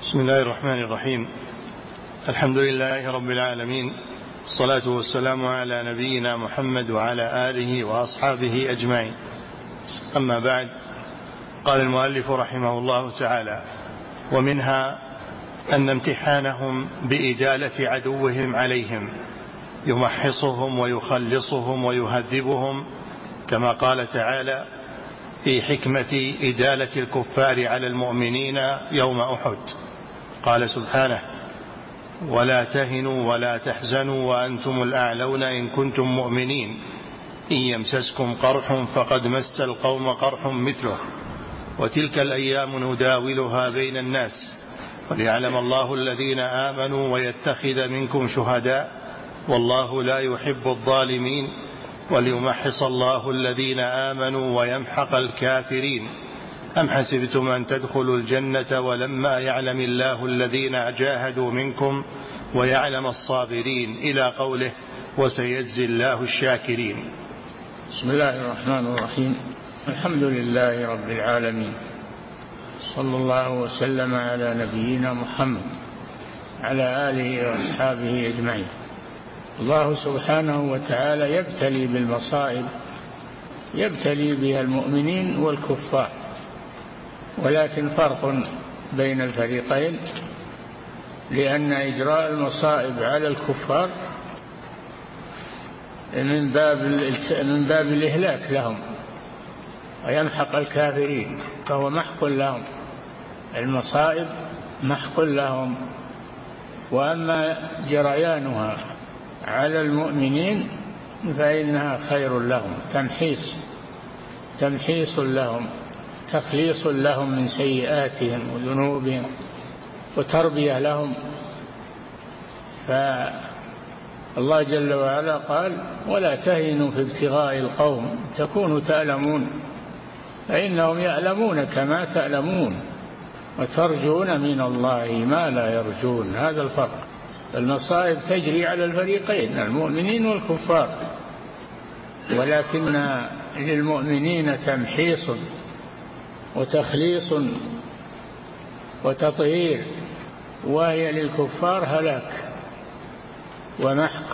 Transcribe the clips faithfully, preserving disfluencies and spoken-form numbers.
بسم الله الرحمن الرحيم. الحمد لله رب العالمين، الصلاة والسلام على نبينا محمد وعلى آله وأصحابه أجمعين. أما بعد، قال المؤلف رحمه الله تعالى: ومنها أن امتحانهم بإدالة عدوهم عليهم يمحصهم ويخلصهم ويهذبهم، كما قال تعالى في حكمة إدالة الكفار على المؤمنين يوم أحد، قال سبحانه: ولا تهنوا ولا تحزنوا وأنتم الأعلون إن كنتم مؤمنين إن يمسسكم قرح فقد مس القوم قرح مثله وتلك الأيام نداولها بين الناس وليعلم الله الذين آمنوا ويتخذ منكم شهداء والله لا يحب الظالمين وليمحص الله الذين آمنوا ويمحق الكافرين أم حسبتم أن تدخلوا الجنة ولما يعلم الله الذين جاهدوا منكم ويعلم الصابرين إلى قوله وسيجزي الله الشاكرين. بسم الله الرحمن الرحيم. الحمد لله رب العالمين، صلى الله وسلم على نبينا محمد على آله وأصحابه أجمعين. الله سبحانه وتعالى يبتلي بالمصائب، يبتلي بها المؤمنين والكفار، ولكن فرق بين الفريقين، لأن إجراء المصائب على الكفار من باب من باب الإهلاك لهم ويمحق الكافرين، فهو محق لهم، المصائب محق لهم. وأما جريانها على المؤمنين فإنها خير لهم، تمحيص تمحيص لهم، تخليص لهم من سيئاتهم وذنوبهم وتربية لهم. فالله جل وعلا قال: ولا تهنوا في ابتغاء القوم تكونوا تألمون فإنهم يعلمون كما تألمون وترجون من الله ما لا يرجون. هذا الفرق. المصائب تجري على الفريقين، المؤمنين والكفار، ولكن للمؤمنين تمحيص وتخليص وتطهير، وهي للكفار هلاك ومحق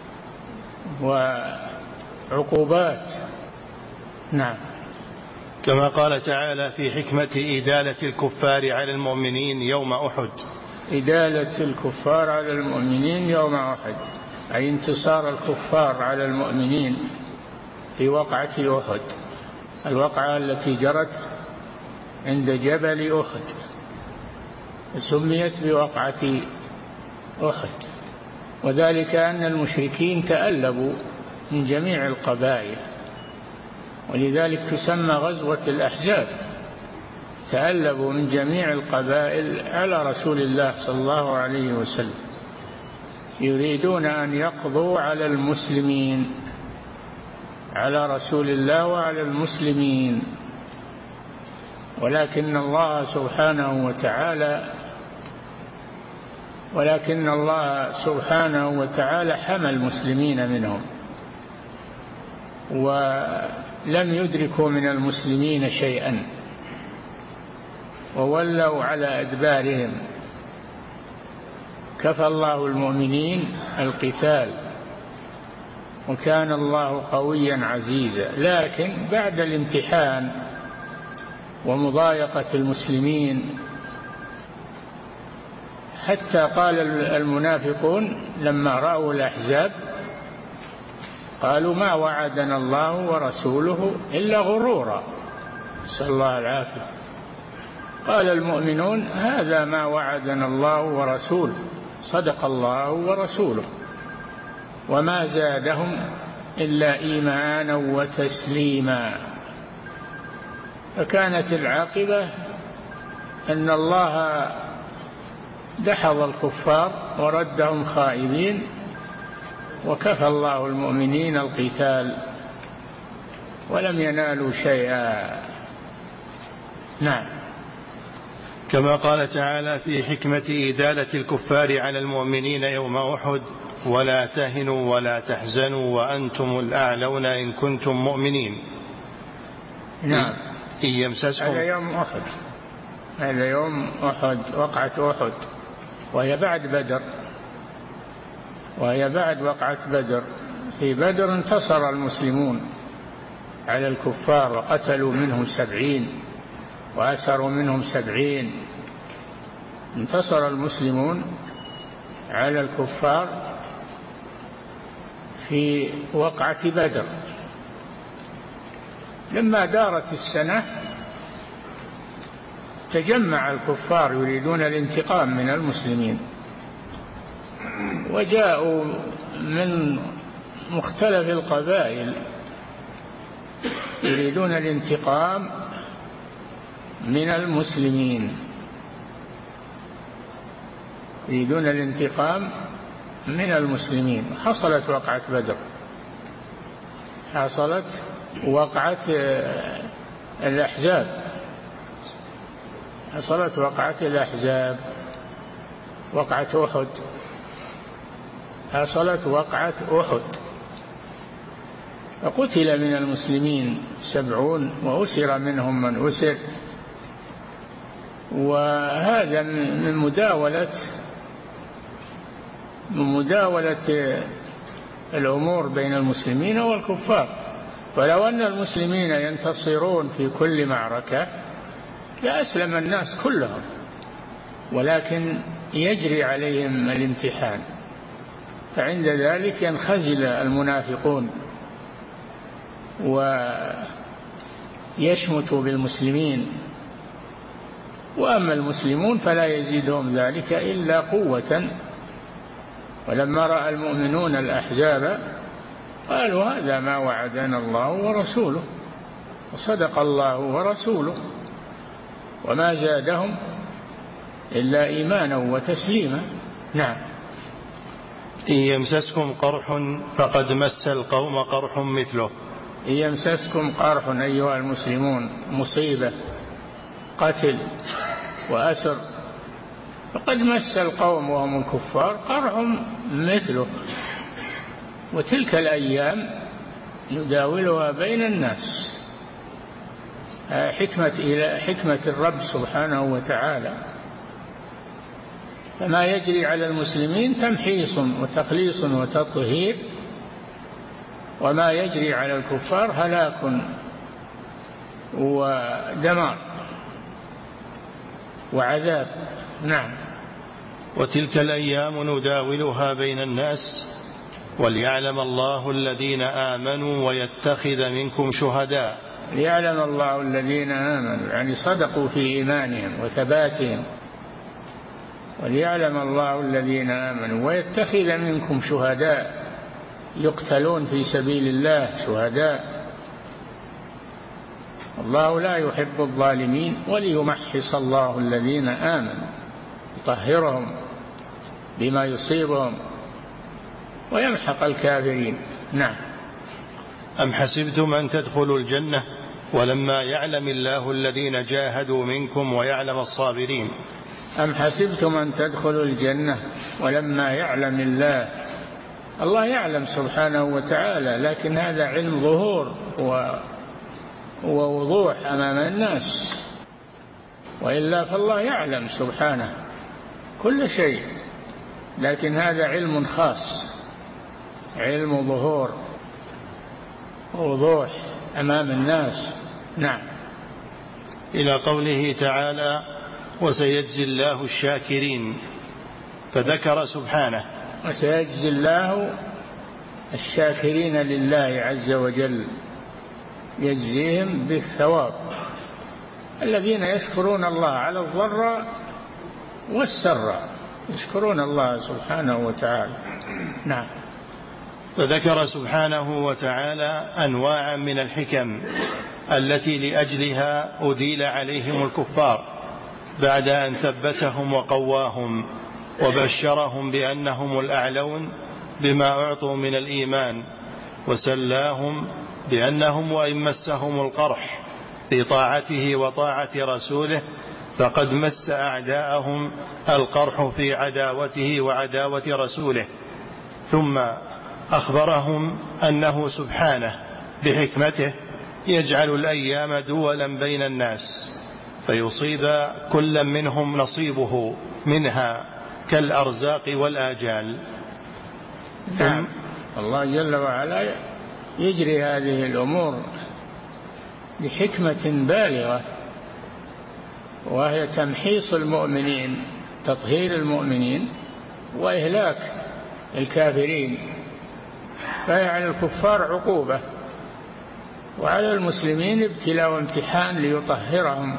وعقوبات. نعم. كما قال تعالى في حكمة إدالة الكفار على المؤمنين يوم أحد. إدالة الكفار على المؤمنين يوم أحد أي انتصار الكفار على المؤمنين في وقعة أحد، الوقعة التي جرت عند جبل أحد سميت بوقعة أحد، وذلك أن المشركين تألبوا من جميع القبائل، ولذلك تسمى غزوة الأحزاب. تألبوا من جميع القبائل على رسول الله صلى الله عليه وسلم، يريدون أن يقضوا على المسلمين، على رسول الله وعلى المسلمين، ولكن الله سبحانه وتعالى ولكن الله سبحانه وتعالى حمى المسلمين منهم، ولم يدركوا من المسلمين شيئا وولوا على أدبارهم. كفى الله المؤمنين القتال وكان الله قويا عزيزا. لكن بعد الامتحان ومضايقة المسلمين، حتى قال المنافقون لما رأوا الأحزاب قالوا: ما وعدنا الله ورسوله إلا غرورا، نسأل الله العافية. قال المؤمنون: هذا ما وعدنا الله ورسوله، صدق الله ورسوله، وما زادهم إلا إيمانا وتسليما. فكانت العاقبة أن الله دحض الكفار وردهم خائبين، وكفى الله المؤمنين القتال ولم ينالوا شيئا. نعم. كما قال تعالى في حكمة إدالة الكفار على المؤمنين يوم أحد: ولا تهنوا ولا تحزنوا وأنتم الأعلون إن كنتم مؤمنين. نعم. إن يمسسكم، هذا يوم أحد. هذا يوم أحد، وقعة أحد، وهي بعد بدر، وهي بعد وقعة بدر. في بدر انتصر المسلمون على الكفار وقتلوا منهم سبعين وأسروا منهم سبعين. انتصر المسلمون على الكفار في وقعة بدر. لما دارت السنة تجمع الكفار يريدون الانتقام من المسلمين، وجاءوا من مختلف القبائل يريدون الانتقام من المسلمين، يريدون الانتقام من المسلمين. حصلت وقعة بدر، حصلت وقعة الأحزاب، حصلت وقعة الأحزاب، وقعة أحد، حصلت وقعة أحد، فقتل من المسلمين سبعون وأسر منهم من أسر. وهذا من مداولة من مداولة الأمور بين المسلمين والكفار. فلو أن المسلمين ينتصرون في كل معركة لأسلم الناس كلهم، ولكن يجري عليهم الامتحان، فعند ذلك ينخزل المنافقون ويشمتوا بالمسلمين، وأما المسلمون فلا يزيدهم ذلك إلا قوة. ولما رأى المؤمنون الأحزاب قالوا هذا ما وعدنا الله ورسوله، وصدق الله ورسوله، وما زادهم إلا إيمانا وتسليما. نعم. إن يمسسكم قرح فقد مس القوم قرح مثله. إن يمسسكم قرح أيها المسلمون، مصيبة، قتل وأسر، فقد مس القوم وهم الكفار قرح مثله، وتلك الأيام نداولها بين الناس. حكمة إلى حكمة الرب سبحانه وتعالى. فما يجري على المسلمين تمحيص وتخليص وتطهير، وما يجري على الكفار هلاك ودمار وعذاب. نعم. وتلك الأيام نداولها بين الناس وليعلم الله الذين آمنوا ويتخذ منكم شهداء. ليعلم الله الذين آمنوا يعني صدقوا في إيمانهم وثباتهم، وليعلم الله الذين آمنوا ويتخذ منكم شهداء يقتلون في سبيل الله شهداء. الله لا يحب الظالمين وليمحص الله الذين آمنوا، يطهرهم بما يصيبهم ويمحق الكافرين. نعم. أم حسبتم أن تدخلوا الجنة ولما يعلم الله الذين جاهدوا منكم ويعلم الصابرين. أم حسبتم أن تدخلوا الجنة ولما يعلم الله، الله يعلم سبحانه وتعالى، لكن هذا علم ظهور ووضوح أمام الناس، وإلا فالله يعلم سبحانه كل شيء، لكن هذا علم خاص، علم ظهور ووضوح أمام الناس. نعم. إلى قوله تعالى وسيجزي الله الشاكرين، فذكر سبحانه وسيجزي الله الشاكرين لله عز وجل، يجزيهم بالثواب، الذين يشكرون الله على الضر والسر، يشكرون الله سبحانه وتعالى. نعم. فذكر سبحانه وتعالى أنواعا من الحكم التي لأجلها أديل عليهم الكفار بعد أن ثبتهم وقواهم وبشرهم بأنهم الأعلون بما أعطوا من الإيمان، وسلاهم بأنهم وإن مسهم القرح في طاعته وطاعة رسوله فقد مس أعداءهم القرح في عداوته وعداوة رسوله. ثم أخبرهم أنه سبحانه بحكمته يجعل الأيام دولا بين الناس فيصيب كل منهم نصيبه منها كالأرزاق والآجال. نعم. الله جل وعلا يجري هذه الأمور بحكمة بالغة، وهي تمحيص المؤمنين، تطهير المؤمنين، وإهلاك الكافرين. فعلى الكفار عقوبة، وعلى المسلمين ابتلاء وامتحان ليطهرهم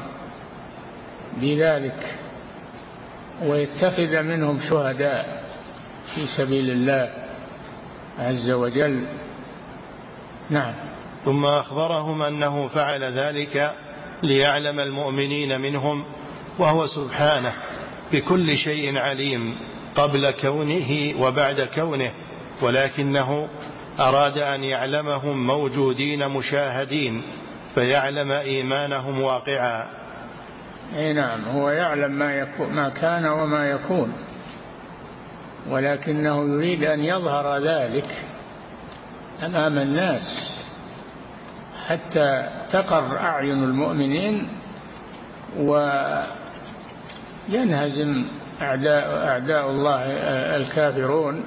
بذلك ويتخذ منهم شهداء في سبيل الله عز وجل. نعم. ثم أخبرهم أنه فعل ذلك ليعلم المؤمنين منهم، وهو سبحانه بكل شيء عليم قبل كونه وبعد كونه، ولكنه أراد أن يعلمهم موجودين مشاهدين فيعلم إيمانهم واقعا. أي نعم، هو يعلم ما, يكون ما كان وما يكون، ولكنه يريد أن يظهر ذلك أمام الناس حتى تقر أعين المؤمنين وينهزم أعداء, أعداء الله الكافرون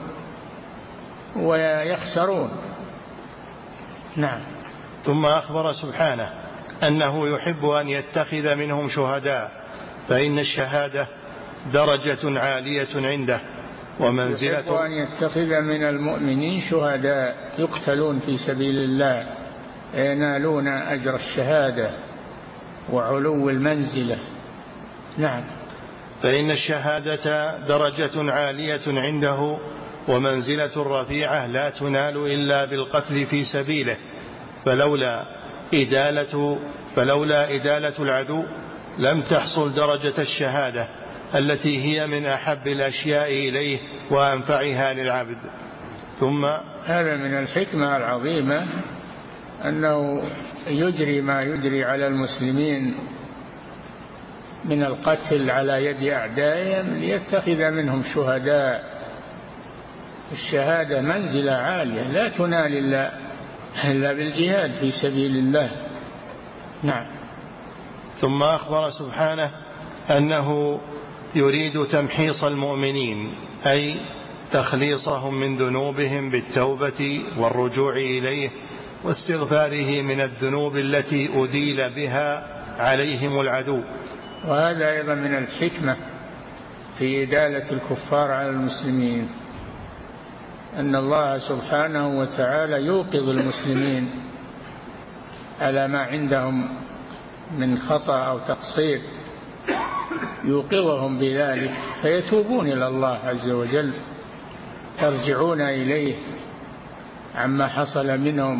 ويخسرون. نعم. ثم أخبر سبحانه أنه يحب أن يتخذ منهم شهداء، فإن الشهادة درجة عالية عنده ومنزلة. يحب أن يتخذ من المؤمنين شهداء يقتلون في سبيل الله ينالون أجر الشهادة وعلو المنزلة. نعم. فإن الشهادة درجة عالية عنده ومنزلة رفيعة لا تنال إلا بالقتل في سبيله، فلولا إدالة, فلولا إدالة العدو لم تحصل درجة الشهادة التي هي من أحب الأشياء إليه وأنفعها للعبد. ثم هذا من الحكمة العظيمة أنه يجري ما يجري على المسلمين من القتل على يد أعدائهم ليتخذ منهم شهداء. الشهادة منزلة عالية لا تنال إلا, إلا بالجهاد في سبيل الله. نعم. ثم أخبر سبحانه أنه يريد تمحيص المؤمنين، أي تخليصهم من ذنوبهم بالتوبة والرجوع إليه واستغفاره من الذنوب التي أديل بها عليهم العدو. وهذا أيضا من الحكمة في إدالة الكفار على المسلمين، أن الله سبحانه وتعالى يوقظ المسلمين على ما عندهم من خطأ أو تقصير، يوقظهم بذلك فيتوبون إلى الله عز وجل، يرجعون إليه عما حصل منهم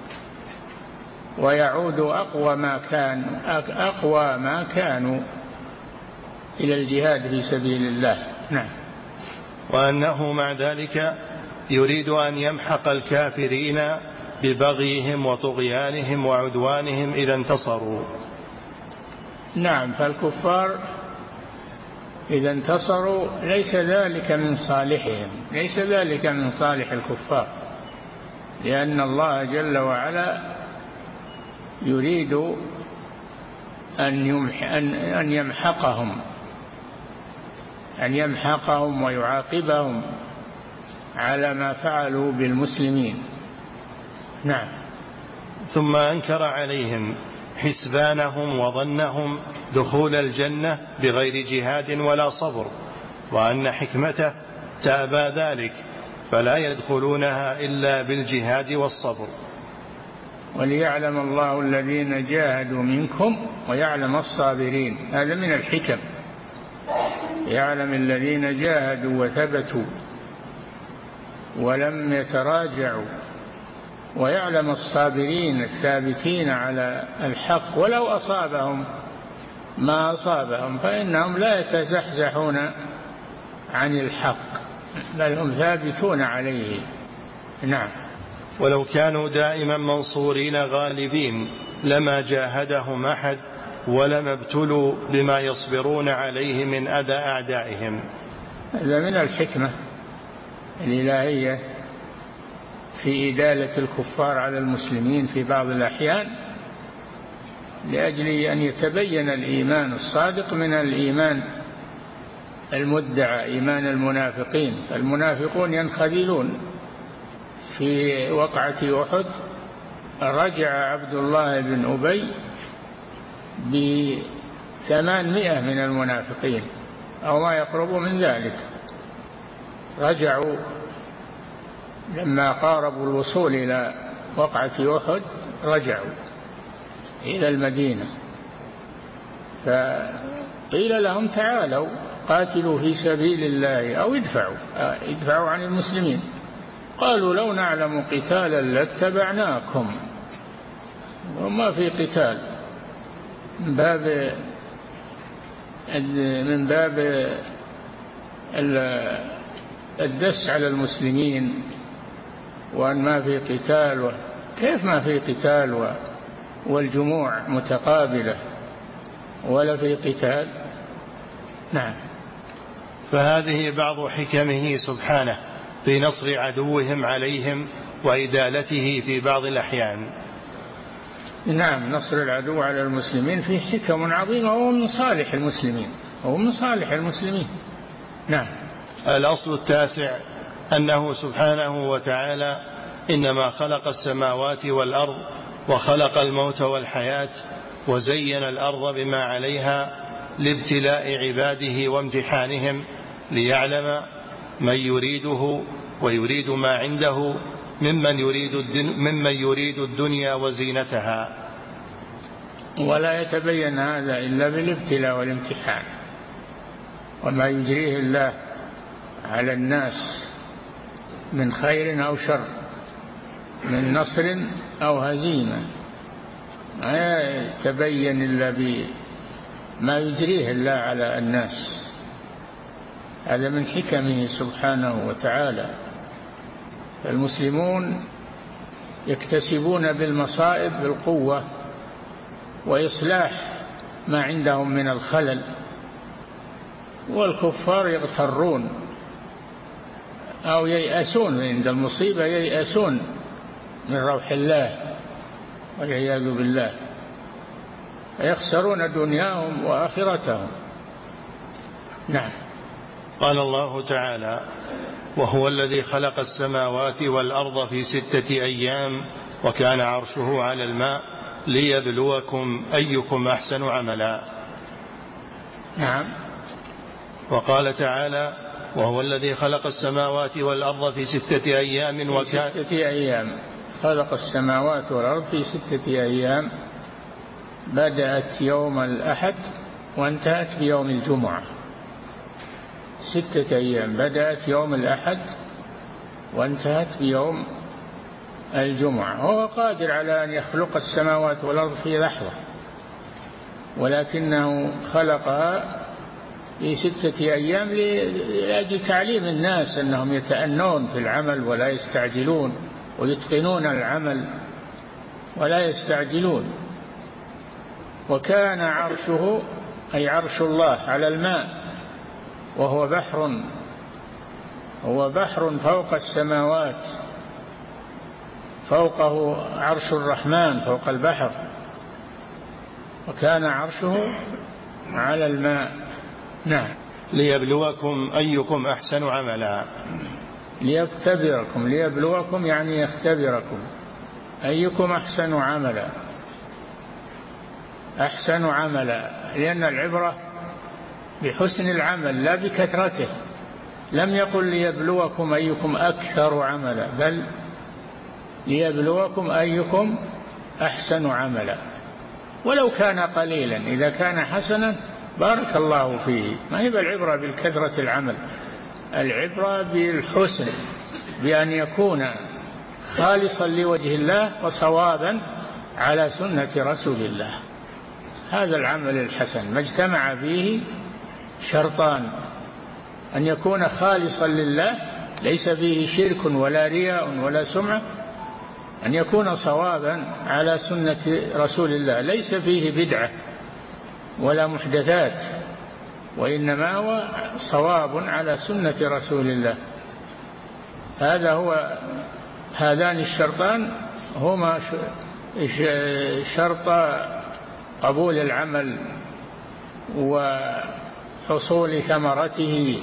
ويعودوا أقوى ما كان أقوى ما كانوا إلى الجهاد في سبيل الله. نعم. وأنه مع ذلك يريد أن يمحق الكافرين ببغيهم وطغيانهم وعدوانهم إذا انتصروا. نعم. فالكفار إذا انتصروا ليس ذلك من صالحهم، ليس ذلك من صالح الكفار، لأن الله جل وعلا يريد أن أن يمحقهم أن يمحقهم ويعاقبهم على ما فعلوا بالمسلمين. نعم. ثم أنكر عليهم حسبانهم وظنهم دخول الجنة بغير جهاد ولا صبر، وأن حكمته تأبى ذلك فلا يدخلونها إلا بالجهاد والصبر. وليعلم الله الذين جاهدوا منكم ويعلم الصابرين، هذا من الحكم، يعلم الذين جاهدوا وثبتوا ولم يتراجعوا، ويعلم الصابرين الثابتين على الحق ولو أصابهم ما أصابهم فإنهم لا يتزحزحون عن الحق بل هم ثابتون عليه. نعم. ولو كانوا دائما منصورين غالبين لما جاهدهم أحد ولم ابتلوا بما يصبرون عليه من أذى أعدائهم. هذا من الحكمة الإلهية في إدالة الكفار على المسلمين في بعض الأحيان، لأجل أن يتبين الإيمان الصادق من الإيمان المدعى، إيمان المنافقين. المنافقون ينخذلون. في وقعة أحد رجع عبد الله بن أبي بثمانمائة من المنافقين أو ما يقرب من ذلك، رجعوا لما قاربوا الوصول إلى وقعة أحد، رجعوا إلى المدينة، فقيل لهم تعالوا قاتلوا في سبيل الله أو ادفعوا ادفعوا عن المسلمين. قالوا لو نعلم قتالا لاتبعناكم، وما في قتال، من باب من باب الدس على المسلمين، وأن ما في قتال. كيف ما في قتال والجموع متقابلة ولا في قتال؟ نعم. فهذه بعض حكمه سبحانه في نصر عدوهم عليهم وإدالته في بعض الأحيان. نعم، نصر العدو على المسلمين فيه حكم عظيمة، وهو من صالح المسلمين، وهو من صالح المسلمين. نعم. الأصل التاسع أنه سبحانه وتعالى إنما خلق السماوات والأرض وخلق الموت والحياة وزين الأرض بما عليها لابتلاء عباده وامتحانهم، ليعلم من يريده ويريد ما عنده ممن يريد ممن يريد الدنيا وزينتها. ولا يتبين هذا إلا بالابتلاء والامتحان، وما يجريه الله على الناس من خير أو شر، من نصر أو هزيمة، ما يتبين إلا بما يجريه الله على الناس. هذا من حكمه سبحانه وتعالى. المسلمون يكتسبون بالمصائب بالقوة وإصلاح ما عندهم من الخلل، والكفار يغترون أو ييأسون عند المصيبة، ييأسون من روح الله والعياذ بالله، يخسرون دنياهم وآخرتهم. نعم. قال الله تعالى: وهو الذي خلق السماوات والأرض في ستة أيام وكان عرشه على الماء ليبلوكم أيكم أحسن عملا. نعم. وقال تعالى: وهو الذي خلق السماوات والأرض في ستة أيام وكان في ستة أيام خلق السماوات والأرض في ستة أيام، بدأت يوم الأحد وانتهت بيوم الجمعة. ستة أيام بدأت يوم الأحد وانتهت بيوم الجمعة. هو قادر على أن يخلق السماوات والأرض في لحظة، ولكنه خلقها في ستة أيام لأجل تعليم الناس أنهم يتأنون في العمل ولا يستعجلون، ويتقنون العمل ولا يستعجلون. وكان عرشه أي عرش الله على الماء، وهو بحر، هو بحر فوق السماوات، فوقه عرش الرحمن فوق البحر، وكان عرشه على الماء. نعم. ليبلوكم أيكم أحسن عملا. ليختبركم، ليبلوكم يعني يختبركم، أيكم أحسن عملا. أحسن عملا لأن العبرة بحسن العمل لا بكثرته. لم يقل ليبلوكم أيكم أكثر عملا، بل ليبلوكم أيكم أحسن عملا، ولو كان قليلا. إذا كان حسنا بارك الله فيه. ما هي العبرة بالكثرة العمل، العبرة بالحسن، بأن يكون خالصا لوجه الله وصوابا على سنة رسول الله. هذا العمل الحسن ما اجتمع فيه شرطان: أن يكون خالصا لله ليس فيه شرك ولا رياء ولا سمعة، أن يكون صوابا على سنة رسول الله ليس فيه بدعة ولا محدثات، وإنما هو صواب على سنة رسول الله. هذا هو هذان الشرطان هما شرط قبول العمل وحصول ثمرته،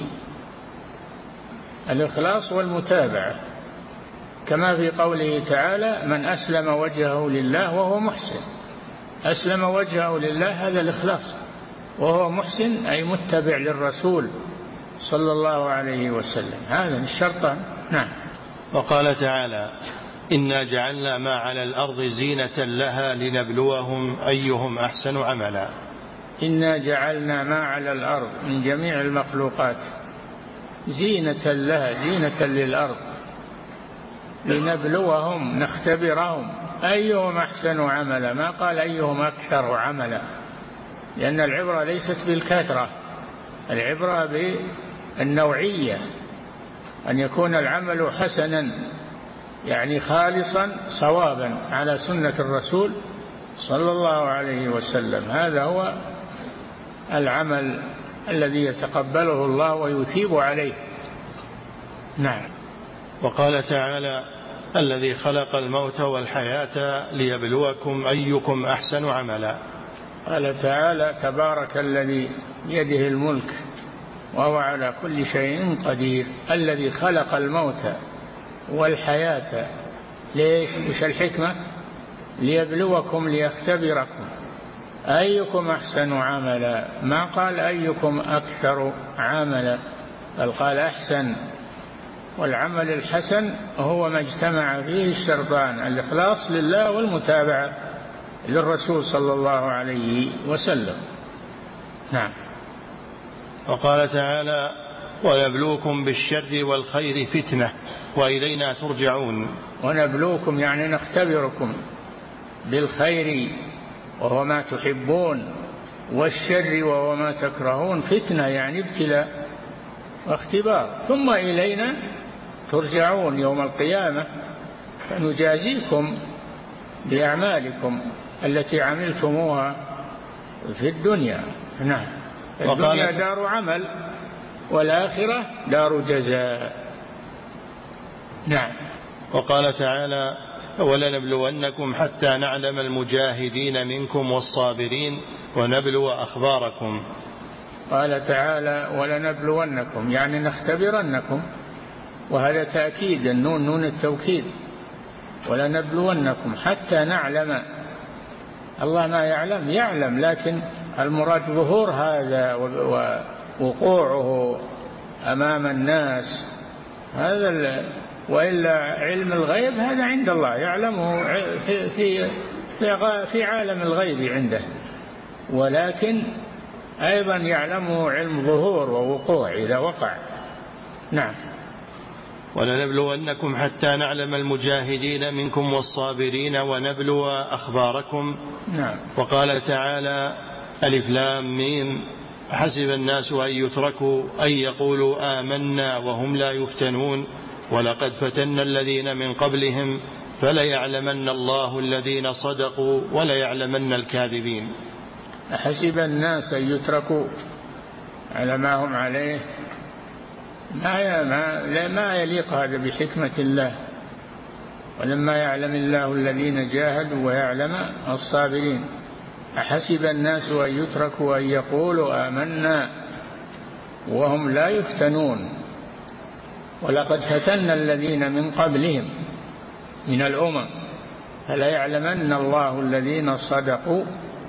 الإخلاص والمتابعة، كما في قوله تعالى: من أسلم وجهه لله وهو محسن. أسلم وجهه لله هذا الإخلاص، وهو محسن أي متبع للرسول صلى الله عليه وسلم، هذا الشرطان. نعم. وقال تعالى: إنا جعلنا ما على الأرض زينة لها لنبلوهم أيهم أحسن عملا. إنا جعلنا ما على الأرض من جميع المخلوقات زينة لها، زينة للأرض، لنبلوهم، نختبرهم أيهم أحسن عملا، ما قال أيهم أكثر عملا، لأن العبرة ليست بالكثرة، العبرة بالنوعية، أن يكون العمل حسنا يعني خالصا صوابا على سنة الرسول صلى الله عليه وسلم، هذا هو العمل الذي يتقبله الله ويثيب عليه. نعم. وقال تعالى: الذي خلق الموت والحياة ليبلوكم أيكم أحسن عملا. قال تعالى: تبارك الذي بيده الملك وهو على كل شيء قدير، الذي خلق الموت والحياة. ليش؟ وش الحكمة؟ ليبلوكم، ليختبركم أيكم أحسن عملا، ما قال أيكم أكثر عملا، بل قال أحسن. والعمل الحسن هو ما اجتمع فيه الشرطان: الإخلاص لله والمتابعة للرسول صلى الله عليه وسلم. نعم. وقال تعالى: ونبلوكم بالشر والخير فتنة وإلينا ترجعون. ونبلوكم يعني نختبركم بالخير وهو ما تحبون، والشر وهو ما تكرهون، فتنة يعني ابتلاء واختبار، ثم إلينا ترجعون يوم القيامة فنجازيكم بأعمالكم التي عملتموها في الدنيا. نعم. الدنيا دار عمل والآخرة دار جزاء. نعم. وقال تعالى: ولنبلونكم حتى نعلم المجاهدين منكم والصابرين ونبلو أخباركم. قال تعالى: ولنبلونكم يعني نختبرنكم، وهذا تأكيد، النون نون التوكيد، ولنبلونكم حتى نعلم. الله ما يعلم يعلم، لكن المراد ظهور هذا ووقوعه أمام الناس، هذا. وإلا علم الغيب هذا عند الله، يعلمه في في في عالم الغيب عنده، ولكن أيضا يعلمه علم ظهور ووقوع إذا وقع. نعم. ولنبلونكم حتى نعلم المجاهدين منكم والصابرين ونبلو أخباركم. نعم. وقال تعالى: ألف لام ميم حسب الناس أن يتركوا أن يقولوا آمنا وهم لا يفتنون ولقد فتنا الذين من قبلهم فليعلمن الله الذين صدقوا وليعلمن الكاذبين. حسب الناس أن يتركوا على ما هم عليه، ما ما ما يليق هذا بحكمة الله. ولما يعلم الله الذين جاهدوا ويعلم الصابرين. أحسب الناس أن يتركوا أن يقولوا آمنا وهم لا يفتنون ولقد فتنا الذين من قبلهم من الأمم فليعلمن الله الذين صدقوا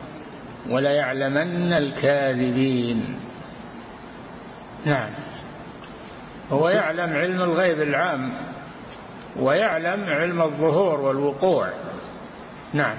وليعلمن الكاذبين. نعم. هو يعلم علم الغيب العام ويعلم علم الظهور والوقوع. نعم.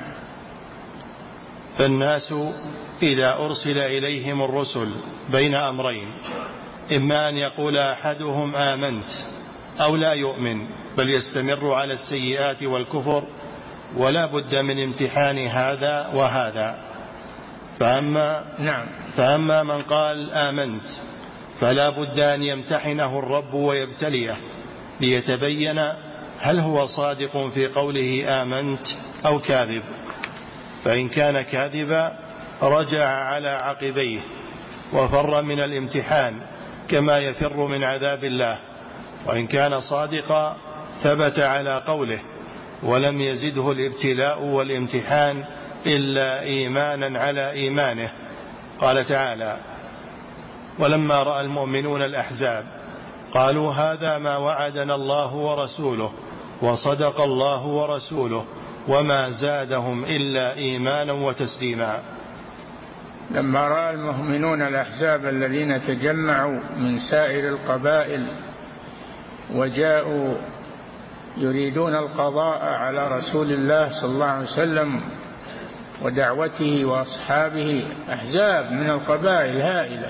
فالناس إذا أرسل إليهم الرسل بين أمرين: إما أن يقول أحدهم آمنت أو لا يؤمن، بل يستمر على السيئات والكفر، ولا بد من امتحان هذا وهذا. فأما, نعم. فأما من قال آمنت فلا بد أن يمتحنه الرب ويبتليه ليتبين هل هو صادق في قوله آمنت أو كاذب. فإن كان كاذبا رجع على عقبيه وفر من الامتحان كما يفر من عذاب الله، وإن كان صادقا ثبت على قوله ولم يزده الابتلاء والامتحان إلا إيمانا على إيمانه. قال تعالى: ولما رأى المؤمنون الأحزاب قالوا هذا ما وعدنا الله ورسوله وصدق الله ورسوله وما زادهم إلا إيمانا وتسليما. لما رأى المؤمنون الأحزاب الذين تجمعوا من سائر القبائل وجاءوا يريدون القضاء على رسول الله صلى الله عليه وسلم ودعوته وأصحابه، أحزاب من القبائل هائلة،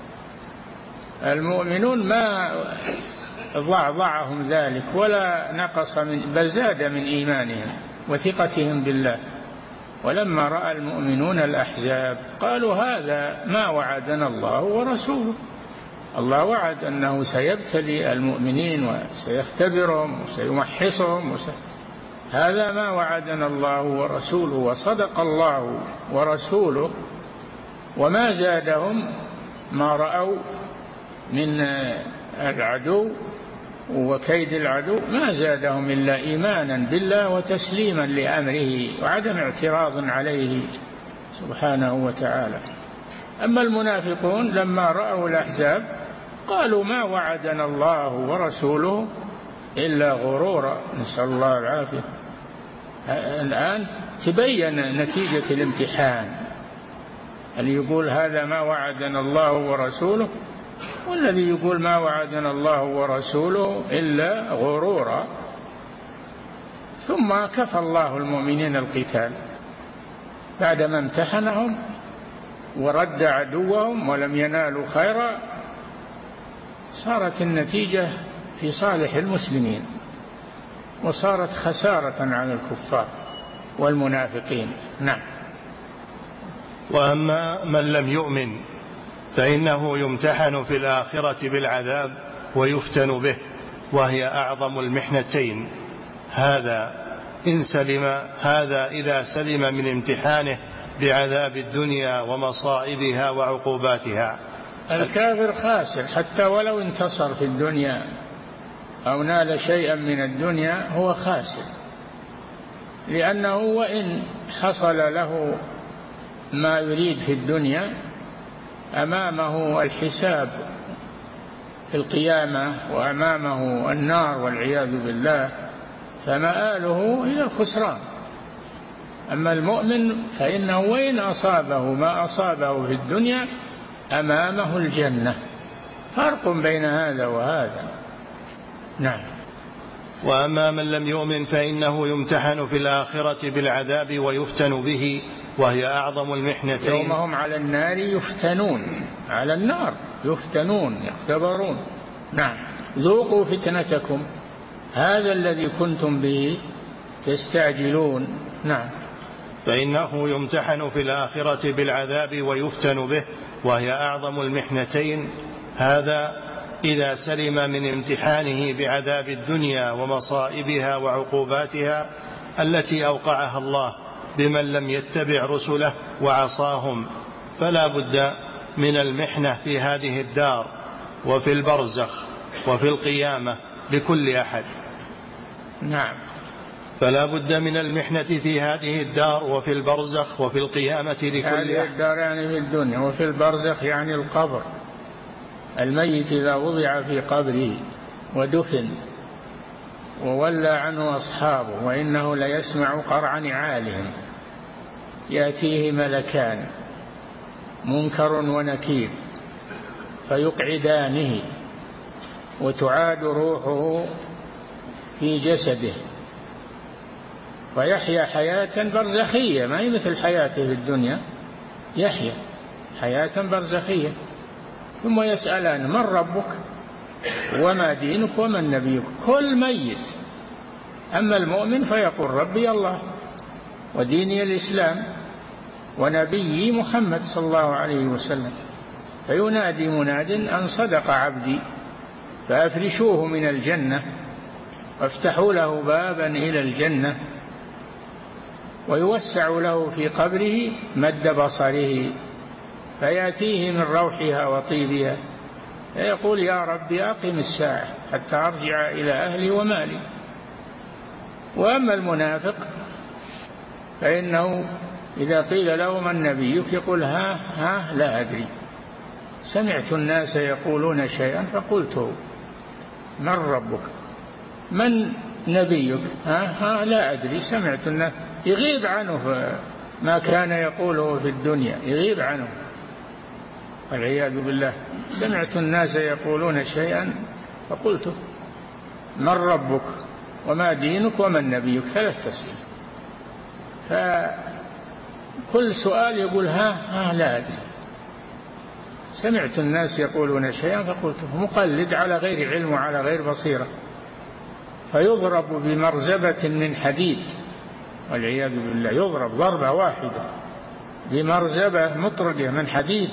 المؤمنون ما ضعضعهم ذلك ولا نقص من بل زاد من إيمانهم وثقتهم بالله. ولما رأى المؤمنون الأحزاب قالوا هذا ما وعدنا الله ورسوله. الله وعد أنه سيبتلي المؤمنين وسيختبرهم وسيمحصهم وس... هذا ما وعدنا الله ورسوله وصدق الله ورسوله وما زادهم ما رأوا من العدو وكيد العدو ما زادهم إلا إيمانا بالله وتسليما لأمره وعدم اعتراض عليه سبحانه وتعالى. أما المنافقون لما رأوا الأحزاب قالوا ما وعدنا الله ورسوله إلا غرورا، نسأل الله العافية. الآن تبين نتيجة الامتحان، اللي يقول هذا ما وعدنا الله ورسوله والذي يقول ما وعدنا الله ورسوله إلا غرورا. ثم كفى الله المؤمنين القتال بعدما امتحنهم ورد عدوهم ولم ينالوا خيرا، صارت النتيجة في صالح المسلمين وصارت خسارة على الكفار والمنافقين. نعم. وأما من لم يؤمن فإنه يمتحن في الآخرة بالعذاب ويفتن به، وهي أعظم المحنتين. هذا إن سلم هذا إذا سلم من امتحانه بعذاب الدنيا ومصائبها وعقوباتها. الكافر خاسر حتى ولو انتصر في الدنيا أو نال شيئا من الدنيا هو خاسر، لأنه وإن حصل له ما يريد في الدنيا أمامه الحساب في القيامة وأمامه النار والعياذ بالله، فمآله إلى الخسران. أما المؤمن فإنه وإن أصابه ما أصابه في الدنيا أمامه الجنة، فرق بين هذا وهذا. نعم. وأما من لم يؤمن فإنه يمتحن في الآخرة بالعذاب ويفتن به، وهي أعظم المحنتين. يوم هم على النار يفتنون، على النار يفتنون يختبرون. نعم. ذوقوا فتنتكم هذا الذي كنتم به تستعجلون. نعم. فإنه يمتحن في الآخرة بالعذاب ويفتن به، وهي أعظم المحنتين. هذا إذا سلم من امتحانه بعذاب الدنيا ومصائبها وعقوباتها التي أوقعها الله بمن لم يتبع رسله وعصاهم، فلا بد من المحنة في هذه الدار وفي البرزخ وفي القيامة لكل أحد. نعم. فلا بد من المحنة في هذه الدار وفي البرزخ وفي القيامة لكل أحد. هذه الدار يعني في الدنيا، وفي البرزخ يعني القبر. الميت إذا وضع في قبره ودفن وولى عنه أصحابه وإنه ليسمع قرع نعالهم، يأتيه ملكان منكر ونكير فيقعدانه وتعاد روحه في جسده ويحيا حياة برزخية، ما هي مثل حياته في الدنيا، يحيا حياة برزخية. ثم يسألان من ربك وما دينك ومن نبيك، كل ميت. أما المؤمن فيقول ربي الله وديني الإسلام ونبيي محمد صلى الله عليه وسلم، فينادي مناد أن صدق عبدي فأفرشوه من الجنة وافتحوا له بابا إلى الجنة، ويوسع له في قبره مد بصره فيأتيه من روحها وطيبها فيقول يا ربي أقم الساعة حتى أرجع إلى أهلي ومالي. وأما المنافق فإنه إذا قيل له من نبيك يقول ها ها لا أدري، سمعت الناس يقولون شيئا فقلته. من ربك؟ من نبيك؟ ها ها لا أدري، سمعت الناس. يغيب عنه ما كان يقوله في الدنيا، يغيب عنه والعياذ بالله. سمعت الناس يقولون شيئا فقلته. من ربك وما دينك ومن نبيك؟ ثلاث تسئيل. فكل سؤال يقول ها ها لا أدري، سمعت الناس يقولون شيئا فقلته، مقلد على غير علم وعلى غير بصيرة، فيضرب بمرزبة من حديد والعياذ بالله، يضرب ضربة واحدة بمرزبة مطرقة من حديد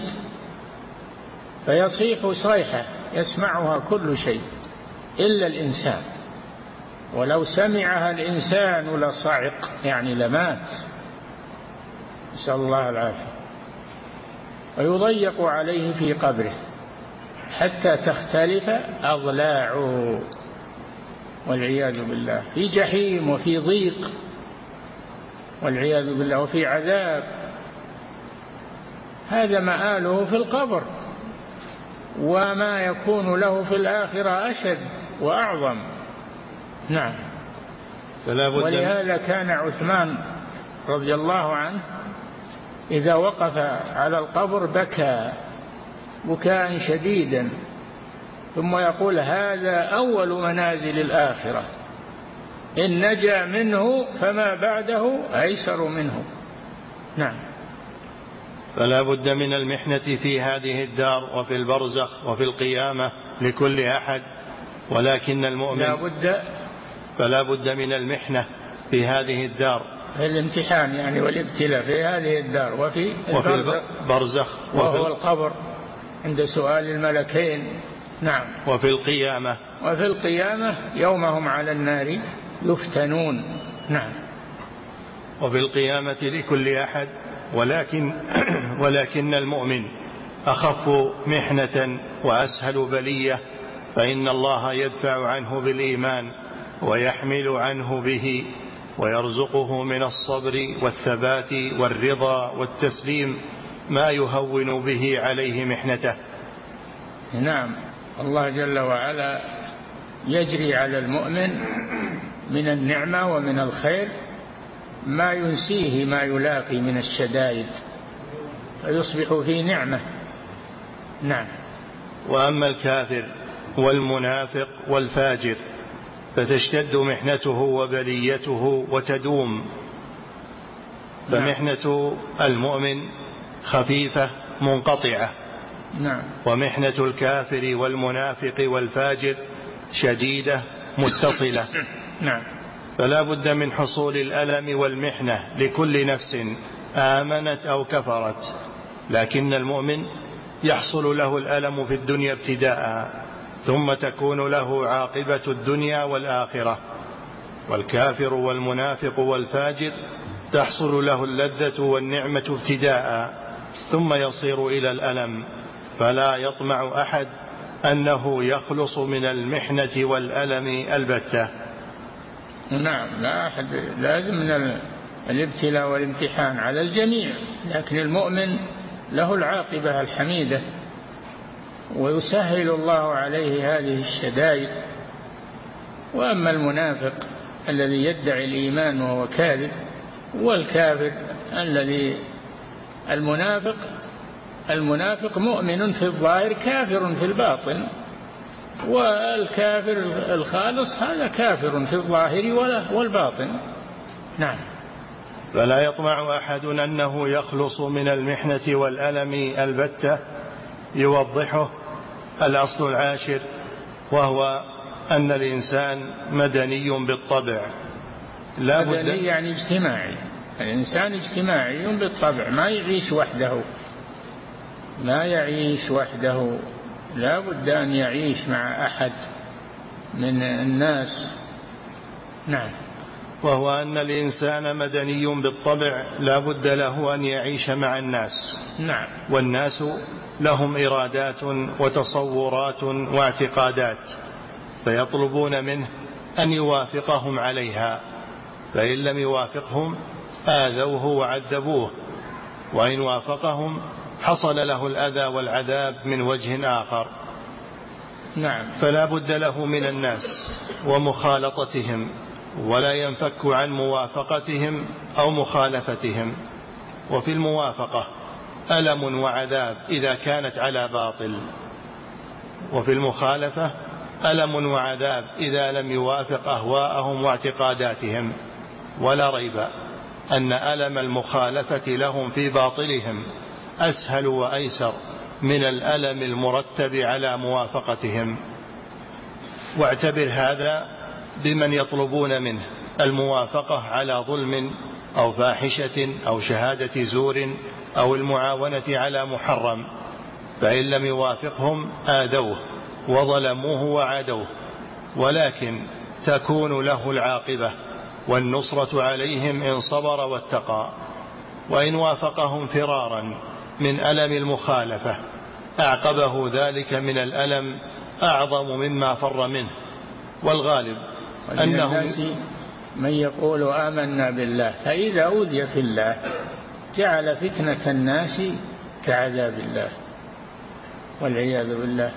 فيصيح صيحة يسمعها كل شيء إلا الإنسان، ولو سمعها الإنسان لصعق، يعني لمات، نسأل الله العافية. ويضيق عليه في قبره حتى تختلف أضلاعه والعياذ بالله، في جحيم وفي ضيق والعياذ بالله، وفي عذاب. هذا مآله في القبر، وما يكون له في الآخرة أشد وأعظم. نعم. ولهذا كان عثمان رضي الله عنه إذا وقف على القبر بكى بكاء شديدا، ثم يقول هذا أول منازل الآخرة، إن نجا منه فما بعده أيسر منه. نعم. فلا بد من المحنة في هذه الدار وفي البرزخ وفي القيامة لكل أحد، ولكن المؤمن لا بد فلا بد من المحنة في هذه الدار، الامتحان يعني والابتلاء في هذه الدار وفي البرزخ وهو القبر عند سؤال الملكين. نعم. وفي القيامة وفي القيامة يومهم على النار يفتنون. نعم. وفي القيامة لكل أحد، ولكن ولكن المؤمن أخف محنة وأسهل بلية، فإن الله يدفع عنه بالإيمان ويحمل عنه به، ويرزقه من الصبر والثبات والرضا والتسليم ما يهون به عليه محنته. نعم. الله جل وعلا يجري على المؤمن من النعمة ومن الخير ما ينسيه ما يلاقي من الشدائد، فيصبح في نعمة. نعم. وأما الكافر والمنافق والفاجر فتشتد محنته وبليته وتدوم. فمحنة المؤمن خفيفة منقطعة، نعم. ومحنة الكافر والمنافق والفاجر شديدة متصلة. نعم. فلا بد من حصول الألم والمحنة لكل نفس آمنت أو كفرت، لكن المؤمن يحصل له الألم في الدنيا ابتداء، ثم تكون له عاقبة الدنيا والآخرة. والكافر والمنافق والفاجر تحصل له اللذة والنعمة ابتداء، ثم يصير إلى الألم، فلا يطمع أحد أنه يخلص من المحنة والألم البتة. نعم. لا أحد، لازم من الابتلاء والامتحان على الجميع، لكن المؤمن له العاقبة الحميدة، ويسهل الله عليه هذه الشدائد. وأما المنافق الذي يدعي الإيمان وهو كاذب، والكافر الذي المنافق المنافق مؤمن في الظاهر كافر في الباطن، والكافر الخالص هذا كافر في الظاهر والباطن. نعم. فلا يطمع أحد أنه يخلص من المحنة والألم البتة. يوضحه الأصل العاشر، وهو أن الإنسان مدني بالطبع. لا بد مدني يعني اجتماعي، الإنسان اجتماعي بالطبع، ما يعيش وحده، ما يعيش وحده، لا بد أن يعيش مع أحد من الناس. نعم. وهو أن الإنسان مدني بالطبع، لا بد له أن يعيش مع الناس. نعم. والناس لهم إرادات وتصورات واعتقادات، فيطلبون منه أن يوافقهم عليها، فإن لم يوافقهم آذوه وعذبوه، وإن وافقهم حصل له الأذى والعذاب من وجه آخر. نعم. فلا بد له من الناس ومخالطتهم، ولا ينفك عن موافقتهم أو مخالفتهم. وفي الموافقة ألم وعذاب إذا كانت على باطل، وفي المخالفة ألم وعذاب إذا لم يوافق أهواءهم واعتقاداتهم. ولا ريب أن ألم المخالفة لهم في باطلهم أسهل وأيسر من الألم المرتب على موافقتهم. واعتبر هذا بمن يطلبون منه الموافقة على ظلم أو فاحشة أو شهادة زور أو المعاونة على محرم، فإن لم يوافقهم آذوه وظلموه وعادوه، ولكن تكون له العاقبة والنصرة عليهم إن صبر واتقى. وإن وافقهم فرارا من ألم المخالفة أعقبه ذلك من الألم أعظم مما فر منه. والغالب أنه من يقول آمنا بالله فإذا أوذي في الله جعل فتنة الناس كعذاب الله والعياذ بالله.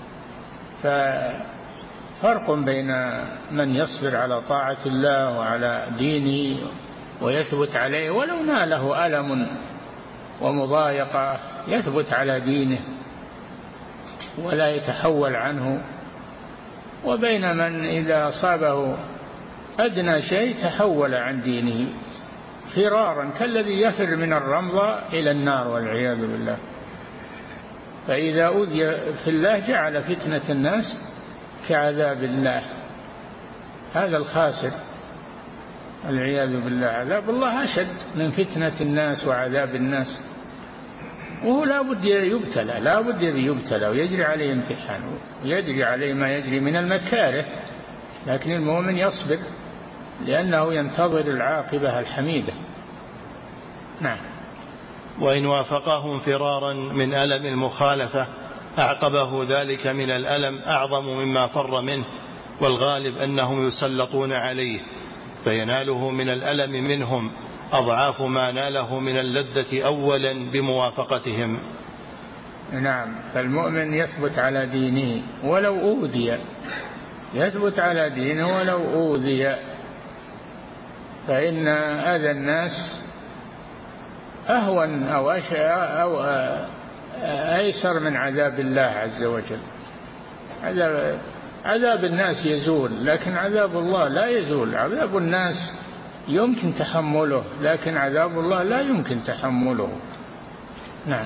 ففرق بين من يصبر على طاعة الله وعلى دينه ويثبت عليه ولو ناله ألم ومضايقة، يثبت على دينه ولا يتحول عنه، وبين من إذا أصابه أدنى شيء تحول عن دينه فرارا كالذي يفر من الرمضة إلى النار والعياذ بالله. فإذا أوذي في الله جعل فتنة الناس كعذاب الله، هذا الخاسر العياذ بالله. عذاب الله أشد من فتنة الناس وعذاب الناس، وهو لا بد يبتلى، لا بد يبتلى ويجري عليه امتحان ويجري عليه ما يجري من المكاره، لكن المؤمن يصبر لأنه ينتظر العاقبة الحميدة. نعم. وإن وافقهم فرارا من ألم المخالفة أعقبه ذلك من الألم أعظم مما فر منه، والغالب أنهم يسلطون عليه فيناله من الألم منهم أضعاف ما ناله من اللذة أولا بموافقتهم. نعم. فالمؤمن يثبت على دينه ولو أوذي، يثبت على دينه ولو أوذي، فإن أذى الناس أهون أو أو أيسر من عذاب الله عز وجل. عذاب, عذاب الناس يزول، لكن عذاب الله لا يزول. عذاب الناس يمكن تحمله، لكن عذاب الله لا يمكن تحمله. نعم.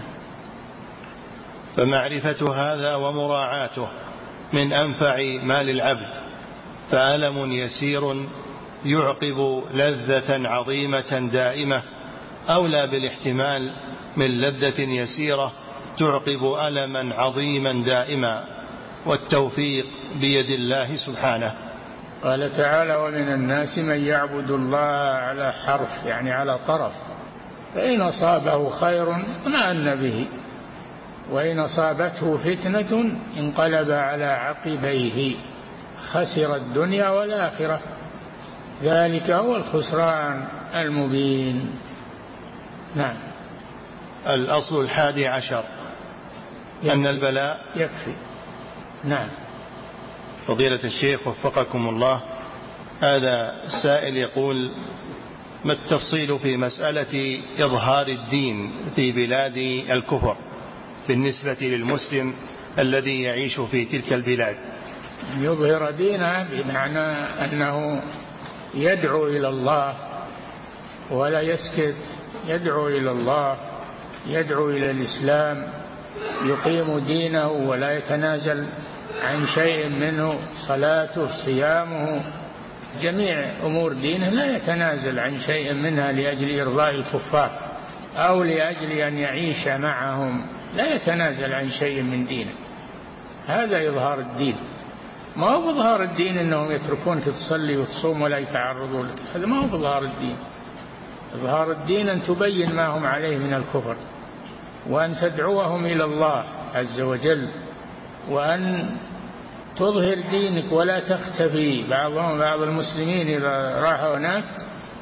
فمعرفة هذا ومراعاته من أنفع ما للعبد، فألم يسير يعقب لذة عظيمة دائمة أولى بالاحتمال من لذة يسيرة تعقب ألما عظيما دائما، والتوفيق بيد الله سبحانه. قال تعالى: ومن الناس من يعبد الله على حرف، يعني على طرف، فإن أصابه خير اطمأن به، وإن أصابته فتنة انقلب على عقبيه خسر الدنيا والآخرة، ذلك هو الخسران المبين. نعم. الأصل الحادي عشر أن البلاء يكفي. نعم. فضيلة الشيخ وفقكم الله، هذا سائل يقول: ما التفصيل في مسألة إظهار الدين في بلاد الكفر بالنسبة للمسلم الذي يعيش في تلك البلاد؟ يظهر دينه بمعنى أنه يدعو إلى الله ولا يسكت، يدعو إلى الله، يدعو إلى الإسلام، يقيم دينه ولا يتنازل عن شيء منه، صلاته، صيامه، جميع أمور دينه لا يتنازل عن شيء منها لأجل إرضاء الكفار أو لأجل أن يعيش معهم، لا يتنازل عن شيء من دينه. هذا إظهار الدين. ما هو إظهار الدين أنهم يتركونك تصلي وتصوم ولا يتعرضوا لك، هذا ما هو إظهار الدين. إظهار الدين أن تبين ما هم عليه من الكفر، وأن تدعوهم إلى الله عز وجل، وأن تظهر دينك ولا تختفي. بعضهم بعض المسلمين إذا راحوا هناك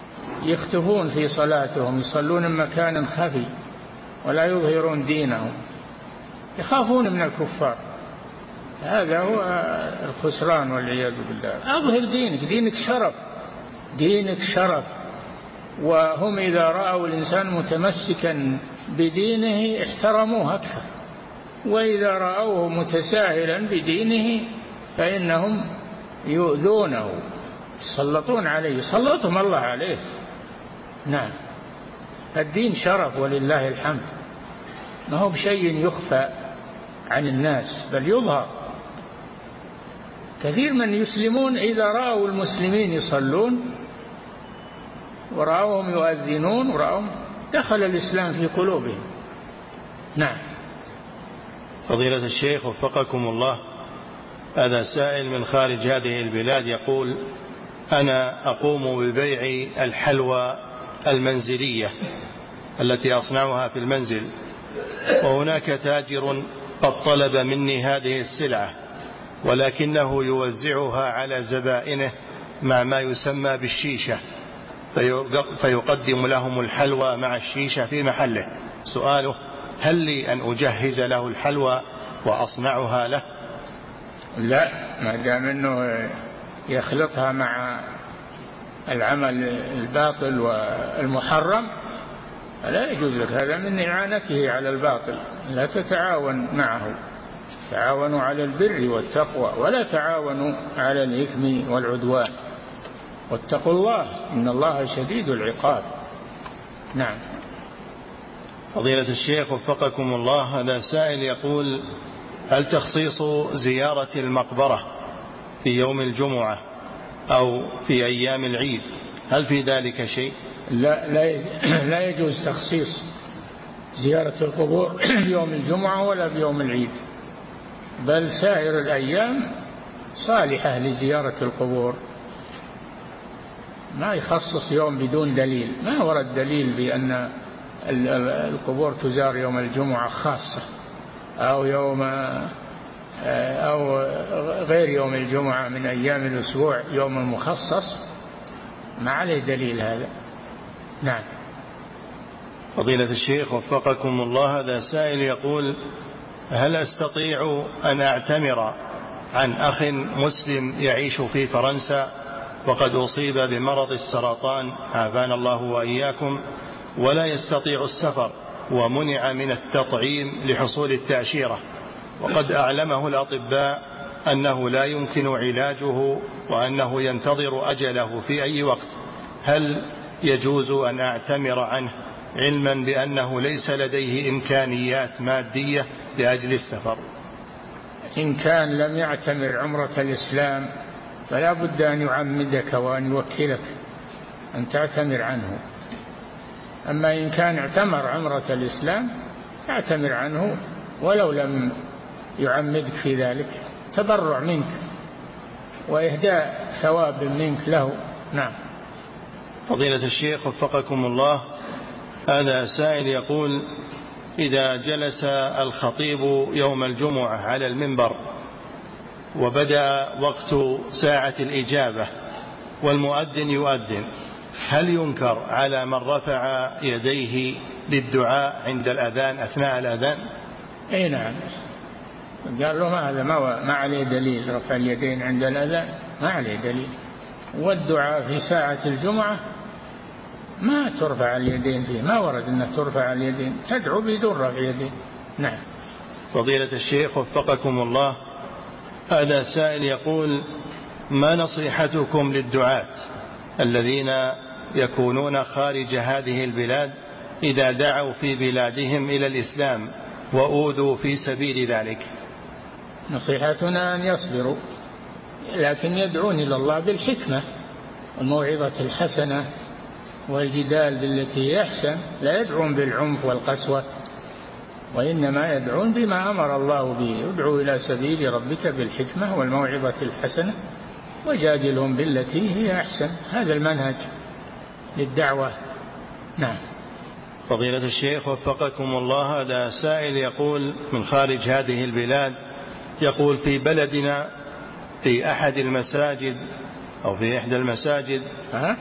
يختفون في صلاتهم، يصلون من مكان خفي ولا يظهرون دينهم، يخافون من الكفار. هذا هو الخسران والعياذ بالله. أظهر دينك، دينك شرف، دينك شرف. وهم إذا رأوا الإنسان متمسكا بدينه احترموه أكثر، وإذا رأوه متساهلا بدينه فإنهم يؤذونه، يسلطون عليه، يسلطهم الله عليه. نعم، الدين شرف ولله الحمد، ما هو بشيء يخفى عن الناس بل يظهر. كثير من يسلمون إذا رأوا المسلمين يصلون ورأوهم يؤذنون ورأوهم دخل الإسلام في قلوبهم. نعم. فضيلة الشيخ وفقكم الله، هذا سائل من خارج هذه البلاد يقول: أنا أقوم ببيع الحلوى المنزلية التي أصنعها في المنزل، وهناك تاجر قد طلب مني هذه السلعة ولكنه يوزعها على زبائنه مع ما يسمى بالشيشة، فيقدم لهم الحلوى مع الشيشة في محله. سؤاله: هل لي أن أجهز له الحلوى وأصنعها له؟ لا، ما دام أنه يخلطها مع العمل الباطل والمحرم لا يجوز لك، هذا من إعانته على الباطل. لا تتعاون معه، تعاونوا على البر والتقوى ولا تعاونوا على الإثم والعدوان، واتقوا الله إن الله شديد العقاب. نعم. فضيلة الشيخ وفقكم الله، هذا سائل يقول: هل تخصيص زيارة المقبرة في يوم الجمعة أو في أيام العيد هل في ذلك شيء؟ لا, لا, لا يجوز تخصيص زيارة القبور في يوم الجمعة ولا في يوم العيد، بل سائر الأيام صالحة لزيارة القبور. ما يخصص يوم بدون دليل، ما ورد دليل بأن القبور تزار يوم الجمعة خاصة أو يوم أو غير يوم الجمعة من أيام الأسبوع يوم مخصص، ما عليه دليل هذا. نعم. فضيلة الشيخ وفقكم الله، هذا سائل يقول: هل أستطيع أن أعتمر عن أخ مسلم يعيش في فرنسا وقد أصيب بمرض السرطان عافانا الله وإياكم، ولا يستطيع السفر ومنع من التطعيم لحصول التأشيرة، وقد أعلمه الأطباء أنه لا يمكن علاجه وأنه ينتظر أجله في أي وقت، هل يجوز أن أعتمر عنه علما بأنه ليس لديه إمكانيات مادية لأجل السفر؟ إن كان لم يعتمر عمرة الإسلام فلا بد أن يعمدك وأن يوكلك أن تعتمر عنه. أما إن كان اعتمر عمرة الإسلام اعتمر عنه ولو لم يعمدك في ذلك، تبرع منك وإهداء ثواب منك له. نعم. فضيلة الشيخ وفقكم الله، هذا سائل يقول: إذا جلس الخطيب يوم الجمعة على المنبر وبدأ وقت ساعة الإجابة والمؤذن يؤذن، هل ينكر على من رفع يديه للدعاء عند الأذان أثناء الأذان؟ أي نعم، قال له ما هذا ما عليه دليل، رفع اليدين عند الأذان ما عليه دليل، والدعاء في ساعة الجمعة ما ترفع اليدين فيه، ما ورد أنه ترفع اليدين، تدعو بدون رفع يدين. نعم. فضيلة الشيخ وفقكم الله، هذا سائل يقول: ما نصيحتكم للدعاة الذين يكونون خارج هذه البلاد إذا دعوا في بلادهم إلى الإسلام وأوذوا في سبيل ذلك؟ نصيحتنا أن يصبروا، لكن يدعون إلى الله بالحكمة والموعظة الحسنة والجدال بالتي هي أحسن، لا يدعون بالعنف والقسوة، وإنما يدعون بما أمر الله به: ادعوا إلى سبيل ربك بالحكمة والموعظة الحسنة وجادلهم بالتي هي أحسن. هذا المنهج للدعوة. نعم. فضيلة الشيخ وفقكم الله، هذا سائل يقول من خارج هذه البلاد يقول: في بلدنا في أحد المساجد أو في إحدى المساجد أه؟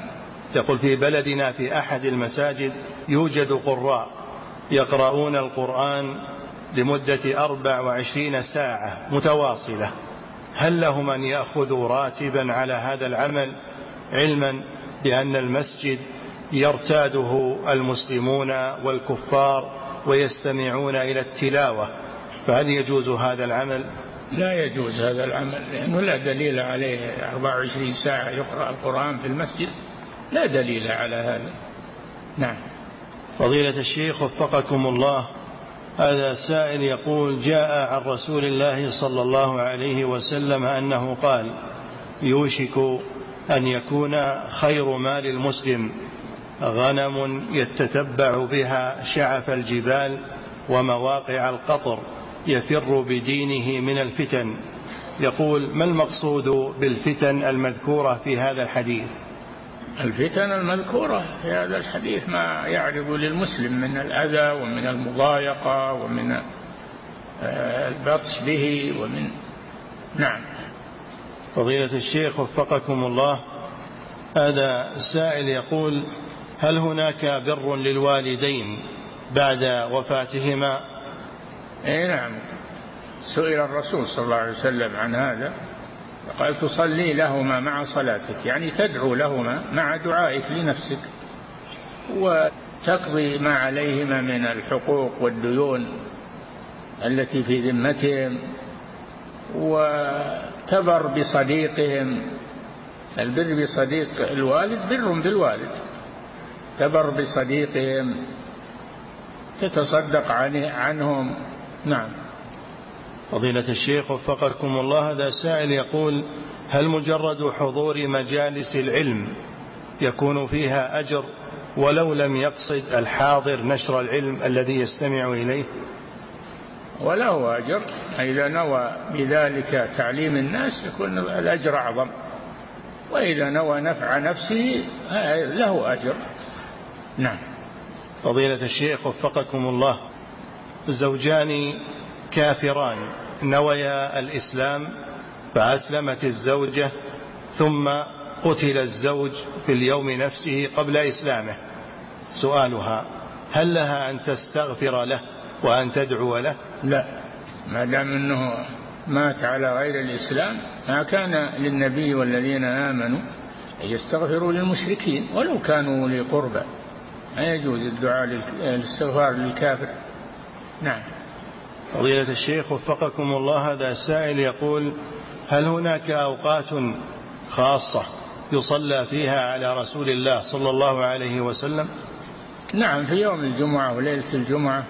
يقول في بلدنا في أحد المساجد يوجد قراء يقرؤون القرآن لمدة أربع وعشرين ساعة متواصلة، هل لهم أن يأخذوا راتبا على هذا العمل، علما بأن المسجد يرتاده المسلمون والكفار ويستمعون إلى التلاوة، فهل يجوز هذا العمل؟ لا يجوز هذا العمل، لأنه لا دليل عليه أربع وعشرين ساعة يقرأ القرآن في المسجد، لا دليل على هذا. نعم. فضيلة الشيخ وفقكم الله، هذا سائل يقول جاء عن رسول الله صلى الله عليه وسلم أنه قال يوشك أن يكون خير مال المسلم غنم يتتبع بها شعف الجبال ومواقع القطر يفر بدينه من الفتن، يقول ما المقصود بالفتن المذكورة في هذا الحديث؟ الفتن المذكورة في هذا الحديث ما يعرض للمسلم من الأذى ومن المضايقة ومن البطش به ومن نعم. فضيلة الشيخ وفقكم الله، هذا السائل يقول هل هناك بر للوالدين بعد وفاتهما؟ اي نعم، سئل الرسول صلى الله عليه وسلم عن هذا قال تصلي لهما مع صلاتك، يعني تدعو لهما مع دعائك لنفسك، وتقضي ما عليهما من الحقوق والديون التي في ذمتهم، وتبر بصديقهم. البر بصديق الوالد بر بالوالد، تبر بصديقهم، تتصدق عنهم. نعم. فضيلة الشيخ وفقكم الله، هذا سائل يقول هل مجرد حضور مجالس العلم يكون فيها أجر ولو لم يقصد الحاضر نشر العلم الذي يستمع إليه؟ وله أجر، إذا نوى بذلك تعليم الناس يكون الأجر أعظم، وإذا نوى نفع نفسه له أجر. نعم. فضيلة الشيخ وفقكم الله، زوجان كافران نويا الإسلام فأسلمت الزوجة ثم قتل الزوج في اليوم نفسه قبل إسلامه، سؤالها هل لها أن تستغفر له وأن تدعو له؟ لا، ما دام أنه مات على غير الإسلام ما كان للنبي والذين آمنوا يستغفروا للمشركين ولو كانوا لقربى، لا يجوز الدعاء للاستغفار للكافر. نعم. فضيلة الشيخ وفقكم الله، هذا السائل يقول هل هناك أوقات خاصة يصلى فيها على رسول الله صلى الله عليه وسلم؟ نعم، في يوم الجمعة وليلة الجمعة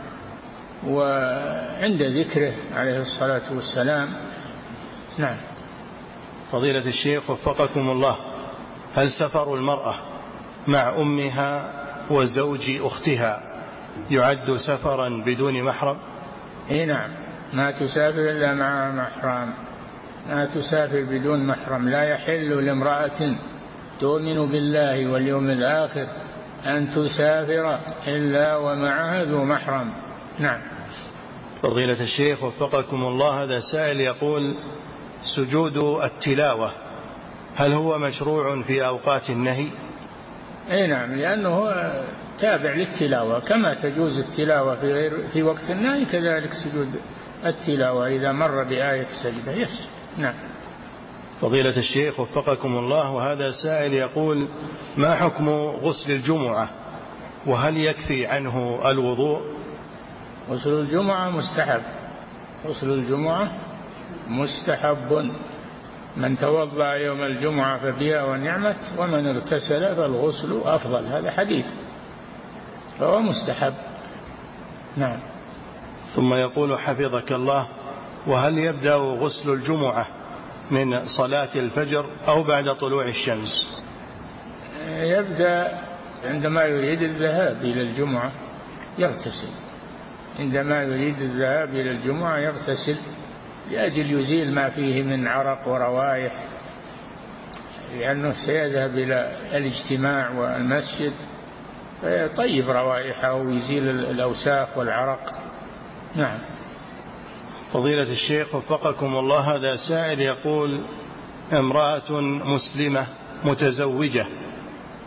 وعند ذكره عليه الصلاة والسلام. نعم. فضيلة الشيخ وفقكم الله، هل سفر المرأة مع أمها وزوج أختها يعد سفرا بدون محرم؟ اي نعم، ما تسافر إلا مع محرم، ما تسافر بدون محرم. لا يحل لامرأة تؤمن بالله واليوم الآخر أن تسافر إلا ومعها ذو محرم. نعم. فضيلة الشيخ وفقكم الله، هذا سائل يقول سجود التلاوة هل هو مشروع في أوقات النهي؟ اي نعم، لأنه تابع للتلاوة، كما تجوز التلاوة في غير في وقت النهي كذلك سجود التلاوة إذا مر بآية السجدة يسجد. نعم. فضيلة الشيخ وفقكم الله، وهذا سائل يقول ما حكم غسل الجمعة وهل يكفي عنه الوضوء؟ غسل الجمعة مستحب، غسل الجمعة مستحب، من توضأ يوم الجمعة فبها ونعمت ومن اغتسل فالغسل أفضل، هذا حديث، فهو مستحب. نعم. ثم يقول حفظك الله وهل يبدأ غسل الجمعة من صلاة الفجر أو بعد طلوع الشمس؟ يبدأ عندما يريد الذهاب إلى الجمعة يغتسل، عندما يريد الذهاب إلى الجمعة يغتسل لأجل يزيل ما فيه من عرق وروائح، لأنه سيذهب إلى الاجتماع والمسجد طيب روائحه ويزيل الأوساخ والعرق. نعم. فضيلة الشيخ وفقكم الله، هذا سائل يقول امرأة مسلمة متزوجة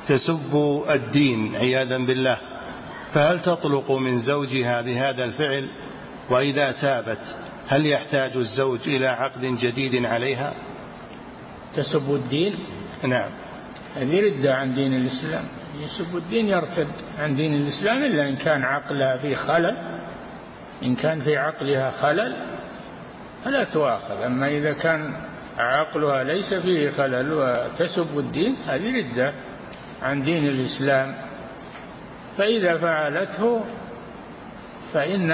تسب الدين عياذا بالله، فهل تطلق من زوجها بهذا الفعل؟ وإذا تابت هل يحتاج الزوج إلى عقد جديد عليها؟ تسب الدين؟ نعم. هذه ردة عن دين الإسلام. يسب الدين يرتد عن دين الإسلام إلا إن كان عقلها في خلل. إن كان في عقلها خلل فلا تؤاخذ، أما إذا كان عقلها ليس فيه خلل وتسب الدين هذه ردة عن دين الإسلام. فإذا فعلته فإن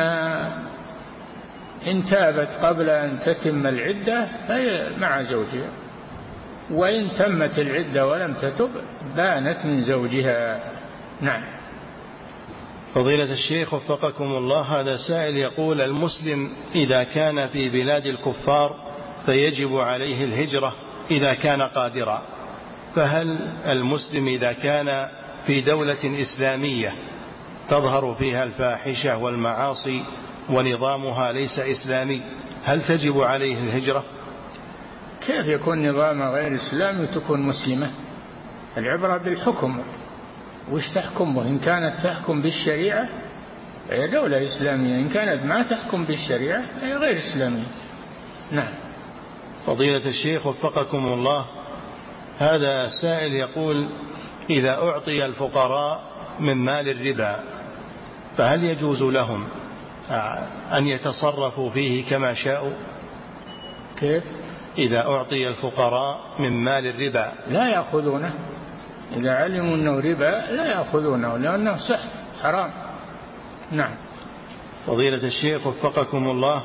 إن تابت قبل أن تتم العدة فهي مع زوجها، وإن تمت العدة ولم تتب بانت من زوجها. نعم. فضيلة الشيخ وفقكم الله، هذا سائل يقول: المسلم إذا كان في بلاد الكفار فيجب عليه الهجرة إذا كان قادرا، فهل المسلم إذا كان في دولة إسلامية تظهر فيها الفاحشة والمعاصي ونظامها ليس إسلامي هل تجب عليه الهجرة؟ كيف يكون نظامها غير إسلامي وتكون مسلمة؟ العبرة بالحكم، وش تحكم به؟ إن كانت تحكم بالشريعة هي دولة إسلامية، إن كانت ما تحكم بالشريعة هي غير إسلامية. نعم. فضيلة الشيخ وفقكم الله، هذا سائل يقول: إذا أعطي الفقراء من مال الربا فهل يجوز لهم أن يتصرفوا فيه كما شاءوا؟ كيف؟ إذا أعطي الفقراء من مال الربا لا يأخذونه، إذا علموا أنه ربا لا يأخذونه لأنه سحت حرام. نعم. فضيلة الشيخ وفقكم الله،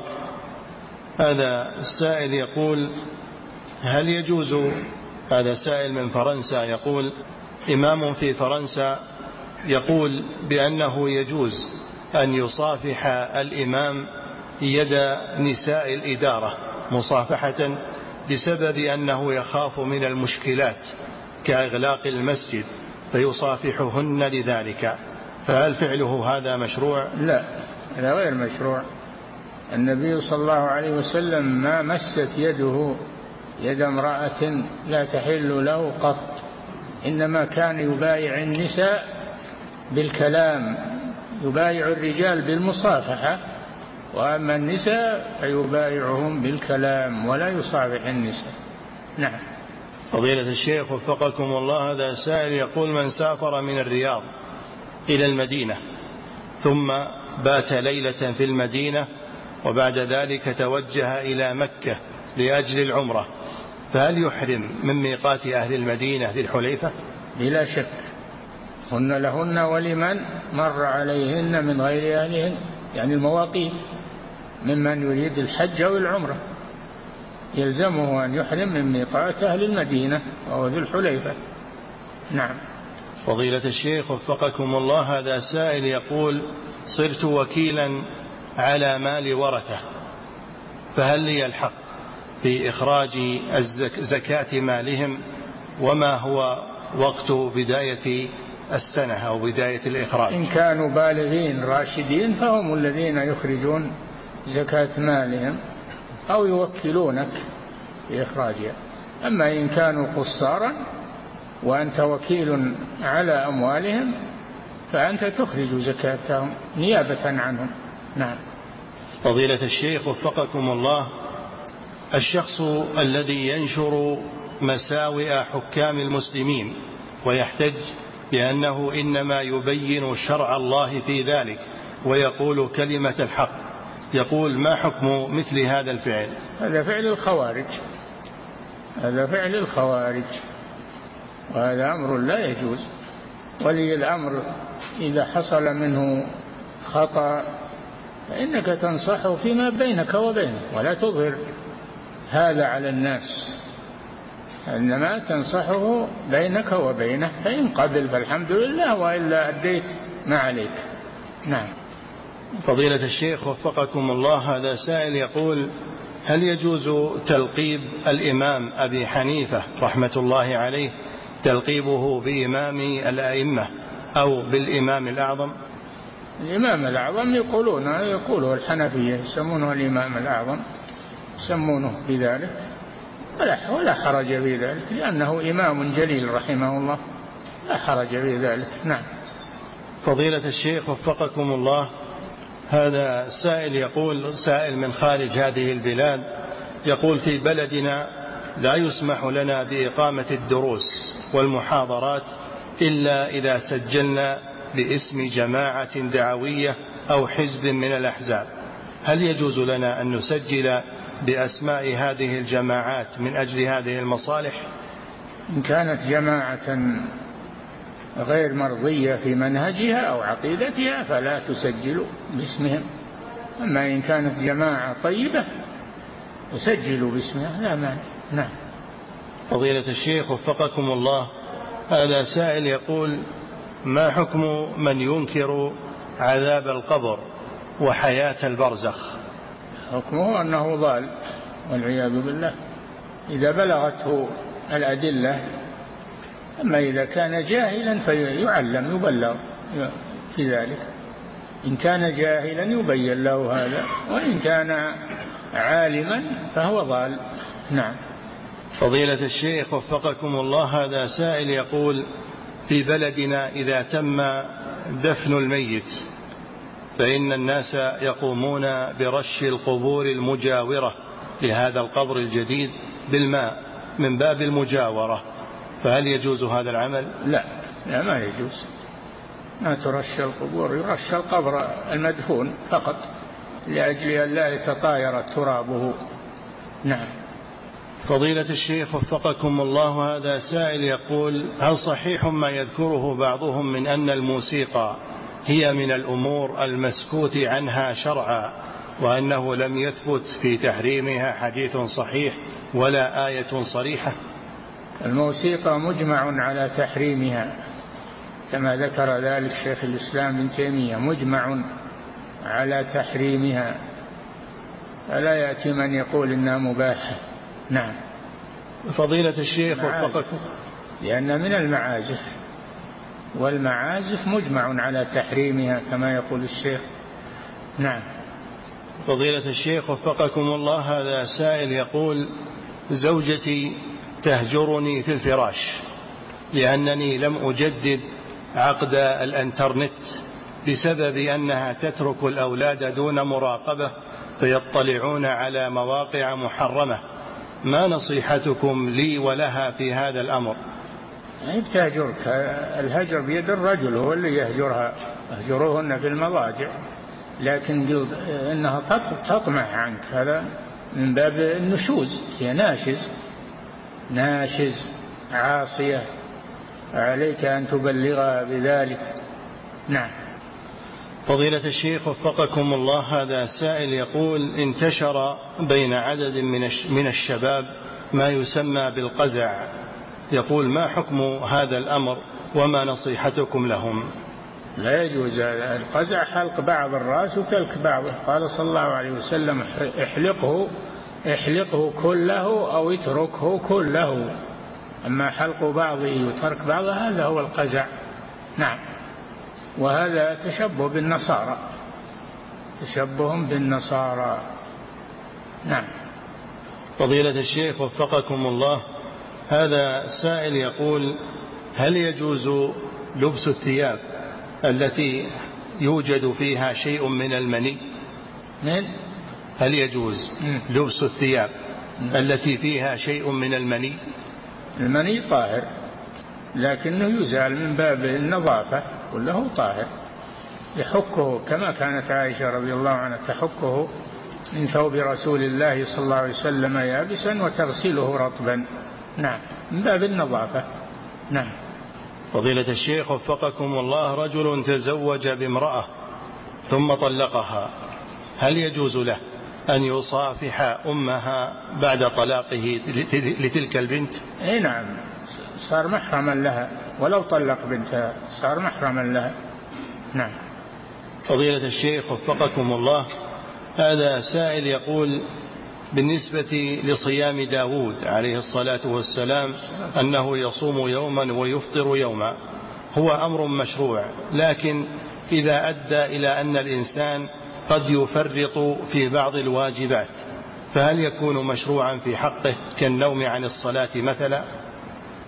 هذا السائل يقول: هل يجوز، هذا سائل من فرنسا يقول: إمام في فرنسا يقول بأنه يجوز أن يصافح الإمام يد نساء الإدارة مصافحة بسبب أنه يخاف من المشكلات كإغلاق المسجد فيصافحهن لذلك، فهل فعله هذا مشروع؟ لا، هذا غير مشروع. النبي صلى الله عليه وسلم ما مست يده يد امرأة لا تحل له قط، إنما كان يبايع النساء بالكلام، يبايع الرجال بالمصافحة، وأما النساء فيبايعهم بالكلام ولا يصافح النساء. نعم. فضيلة الشيخ وفقكم الله، هذا سائل يقول: من سافر من الرياض إلى المدينة ثم بات ليلة في المدينة وبعد ذلك توجه إلى مكة لأجل العمرة، فهل يحرم من ميقات أهل المدينة ذي الحليفة؟ بلا شك، هن لهن ولمن مر عليهن من غير أهلهن، يعني المواقيت، ممن يريد الحج أو العمرة يلزمه أن يحرم من ميقات أهل المدينة وهو ذو الحليفة. نعم. فضيلة الشيخ وفقكم الله، هذا سائل يقول: صرت وكيلا على مال ورثة، فهل لي الحق في إخراج زكاة مالهم؟ وما هو وقت بداية السنة أو بداية الإخراج؟ إن كانوا بالغين راشدين فهم الذين يخرجون زكاة مالهم أو يوكلونك بإخراجها. أما إن كانوا قصارا وأنت وكيل على أموالهم فأنت تخرج زكاتهم نيابة عنهم. نعم. فضيلة الشيخ وفقكم الله، الشخص الذي ينشر مساوئ حكام المسلمين ويحتج بأنه إنما يبين شرع الله في ذلك ويقول كلمة الحق، يقول: ما حكم مثل هذا الفعل؟ هذا فعل الخوارج، هذا فعل الخوارج، وهذا أمر لا يجوز. ولي الأمر إذا حصل منه خطأ فإنك تنصحه فيما بينك وبينه ولا تظهر هذا على الناس، إنما تنصحه بينك وبينه، فإن قبل فالحمد لله، وإلا أديت ما عليك. نعم. فضيلة الشيخ وفقكم الله، هذا سائل يقول: هل يجوز تلقيب الإمام أبي حنيفة رحمة الله عليه تلقيبه بإمام الأئمة أو بالإمام الأعظم؟ الإمام الأعظم يقولون يقوله الحنفية يسمونه الإمام الأعظم، يسمونه بذلك، ولا ولا حرج في ذلك، لأنه إمام جليل رحمه الله. لا حرج في ذلك. نعم. فضيلة الشيخ وفقكم الله، هذا سائل يقول، سائل من خارج هذه البلاد، يقول: في بلدنا لا يسمح لنا بإقامة الدروس والمحاضرات إلا إذا سجلنا باسم جماعة دعوية أو حزب من الأحزاب، هل يجوز لنا أن نسجل بأسماء هذه الجماعات من أجل هذه المصالح؟ إن كانت جماعة غير مرضية في منهجها أو عقيدتها فلا تسجلوا باسمهم، أما إن كانت جماعة طيبة تسجلوا باسمها لا مانع. نعم. فضيلة الشيخ وفقكم الله، هذا سائل يقول: ما حكم من ينكر عذاب القبر وحياة البرزخ؟ حكمه أنه ضال والعياذ بالله إذا بلغته الأدلة، أما إذا كان جاهلا فيعلم يبلغ في ذلك، إن كان جاهلا يبين له هذا، وإن كان عالما فهو ضال. نعم. فضيلة الشيخ وفقكم الله، هذا سائل يقول: في بلدنا إذا تم دفن الميت فإن الناس يقومون برش القبور المجاورة لهذا القبر الجديد بالماء من باب المجاورة، فهل يجوز هذا العمل؟ لا لا ما يجوز، ما ترش القبور، يرش القبر المدفون فقط لأجل أن لا يتطاير ترابه. نعم. فضيلة الشيخ وفقكم الله، هذا سائل يقول: هل صحيح ما يذكره بعضهم من أن الموسيقى هي من الأمور المسكوت عنها شرعا، وأنه لم يثبت في تحريمها حديث صحيح ولا آية صريحة؟ الموسيقى مجمع على تحريمها كما ذكر ذلك شيخ الإسلام ابن تيمية، مجمع على تحريمها، فلا يأتي من يقول إنها مباحة. نعم. فضيلة الشيخ وفقكم، لأن من المعازف، والمعازف مجمع على تحريمها كما يقول الشيخ. نعم. فضيلة الشيخ وفقكم الله، هذا سائل يقول: زوجتي تهجرني في الفراش لأنني لم أجدد عقد الانترنت بسبب أنها تترك الأولاد دون مراقبة فيطلعون على مواقع محرمة، ما نصيحتكم لي ولها في هذا الأمر؟ يعني بتهجرك، الهجر بيد الرجل هو اللي يهجرها، اهجروهن في المضاجع، لكن إنها تطمع عنك هذا من باب النشوز، هي ناشز ناشز عاصية، عليك أن تبلغها بذلك. نعم. فضيلة الشيخ وفقكم الله، هذا سائل يقول: انتشر بين عدد من الشباب ما يسمى بالقزع، يقول: ما حكم هذا الأمر وما نصيحتكم لهم؟ لا يجوز القزع، حلق بعض الرأس وتلك بعضه، قال صلى الله عليه وسلم: احلقه احلقه كله أو اتركه كله، أما حلق بعضه وترك بعضه هذا هو القزع. نعم. وهذا تشبه بالنصارى، تشبه بالنصارى. نعم. فضيلة الشيخ وفقكم الله، هذا سائل يقول: هل يجوز لبس الثياب التي يوجد فيها شيء من المني؟ هل يجوز لبس الثياب التي فيها شيء من المني؟ المني طاهر لكنه يزال من باب النظافة، كله طاهر، يحكه كما كانت عائشة رضي الله عنها تحكه من ثوب رسول الله صلى الله عليه وسلم يابسا وتغسله رطبا. نعم، من باب النظافة. نعم. فضيلة الشيخ وفقكم الله، رجل تزوج بامرأة ثم طلقها، هل يجوز له أن يصافح أمها بعد طلاقه لتلك البنت؟ اي نعم، صار محرما لها، ولو طلق بنتها صار محرما لها. نعم. فضيلة الشيخ وفقكم الله، هذا سائل يقول: بالنسبة لصيام داود عليه الصلاة والسلام أنه يصوم يوما ويفطر يوما، هو أمر مشروع، لكن إذا أدى إلى أن الإنسان قد يفرط في بعض الواجبات فهل يكون مشروعا في حقه كالنوم عن الصلاة مثلا؟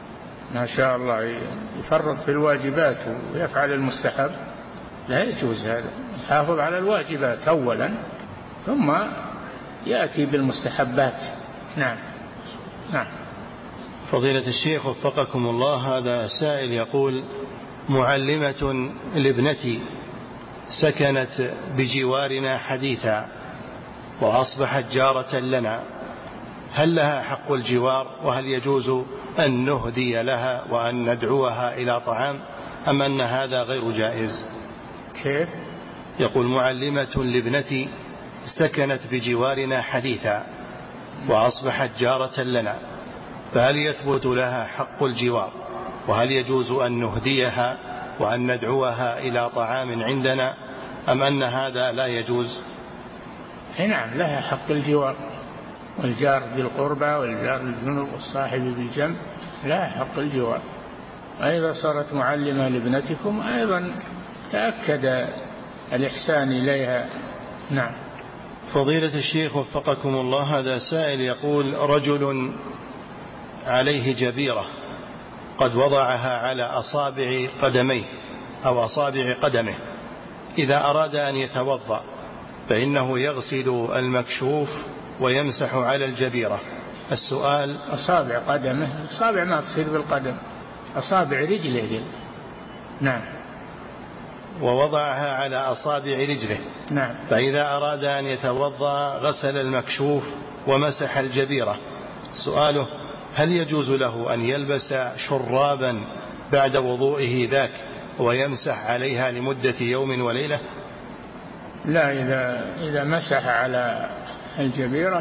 ما شاء الله يفرط في الواجبات ويفعل المستحب، لا يجوز هذا. يحافظ على الواجبات أولا ثم يأتي بالمستحبات. نعم. نعم. فضيلة الشيخ وفقكم الله، هذا سائل يقول: معلمة لابنتي سكنت بجوارنا حديثا وأصبحت جارة لنا، هل لها حق الجوار؟ وهل يجوز أن نهدي لها وأن ندعوها إلى طعام، أم أن هذا غير جائز؟ كيف؟ يقول: معلمة لابنتي سكنت بجوارنا حديثا وأصبحت جارة لنا، فهل يثبت لها حق الجوار؟ وهل يجوز أن نهديها وأن ندعوها إلى طعام عندنا، أم أن هذا لا يجوز؟ نعم، لها حق الجوار، والجار ذي القربى والجار الجنوب والصاحب بالجنب لها حق الجوار. أيضا صارت معلمة لابنتكم أيضا تأكد الإحسان إليها. نعم. فضيلة الشيخ وفقكم الله، هذا سائل يقول: رجل عليه جبيرة قد وضعها على أصابع قدميه أو أصابع قدمه، إذا أراد أن يتوضأ فإنه يغسل المكشوف ويمسح على الجبيرة. السؤال: أصابع قدمه، أصابع ما تصير بالقدم، أصابع رجله. نعم. ووضعها على أصابع رجله. نعم. فإذا أراد أن يتوضأ غسل المكشوف ومسح الجبيرة. سؤاله: هل يجوز له أن يلبس شرابا بعد وضوئه ذاك ويمسح عليها لمدة يوم وليلة؟ لا، إذا, إذا مسح على الجبيرة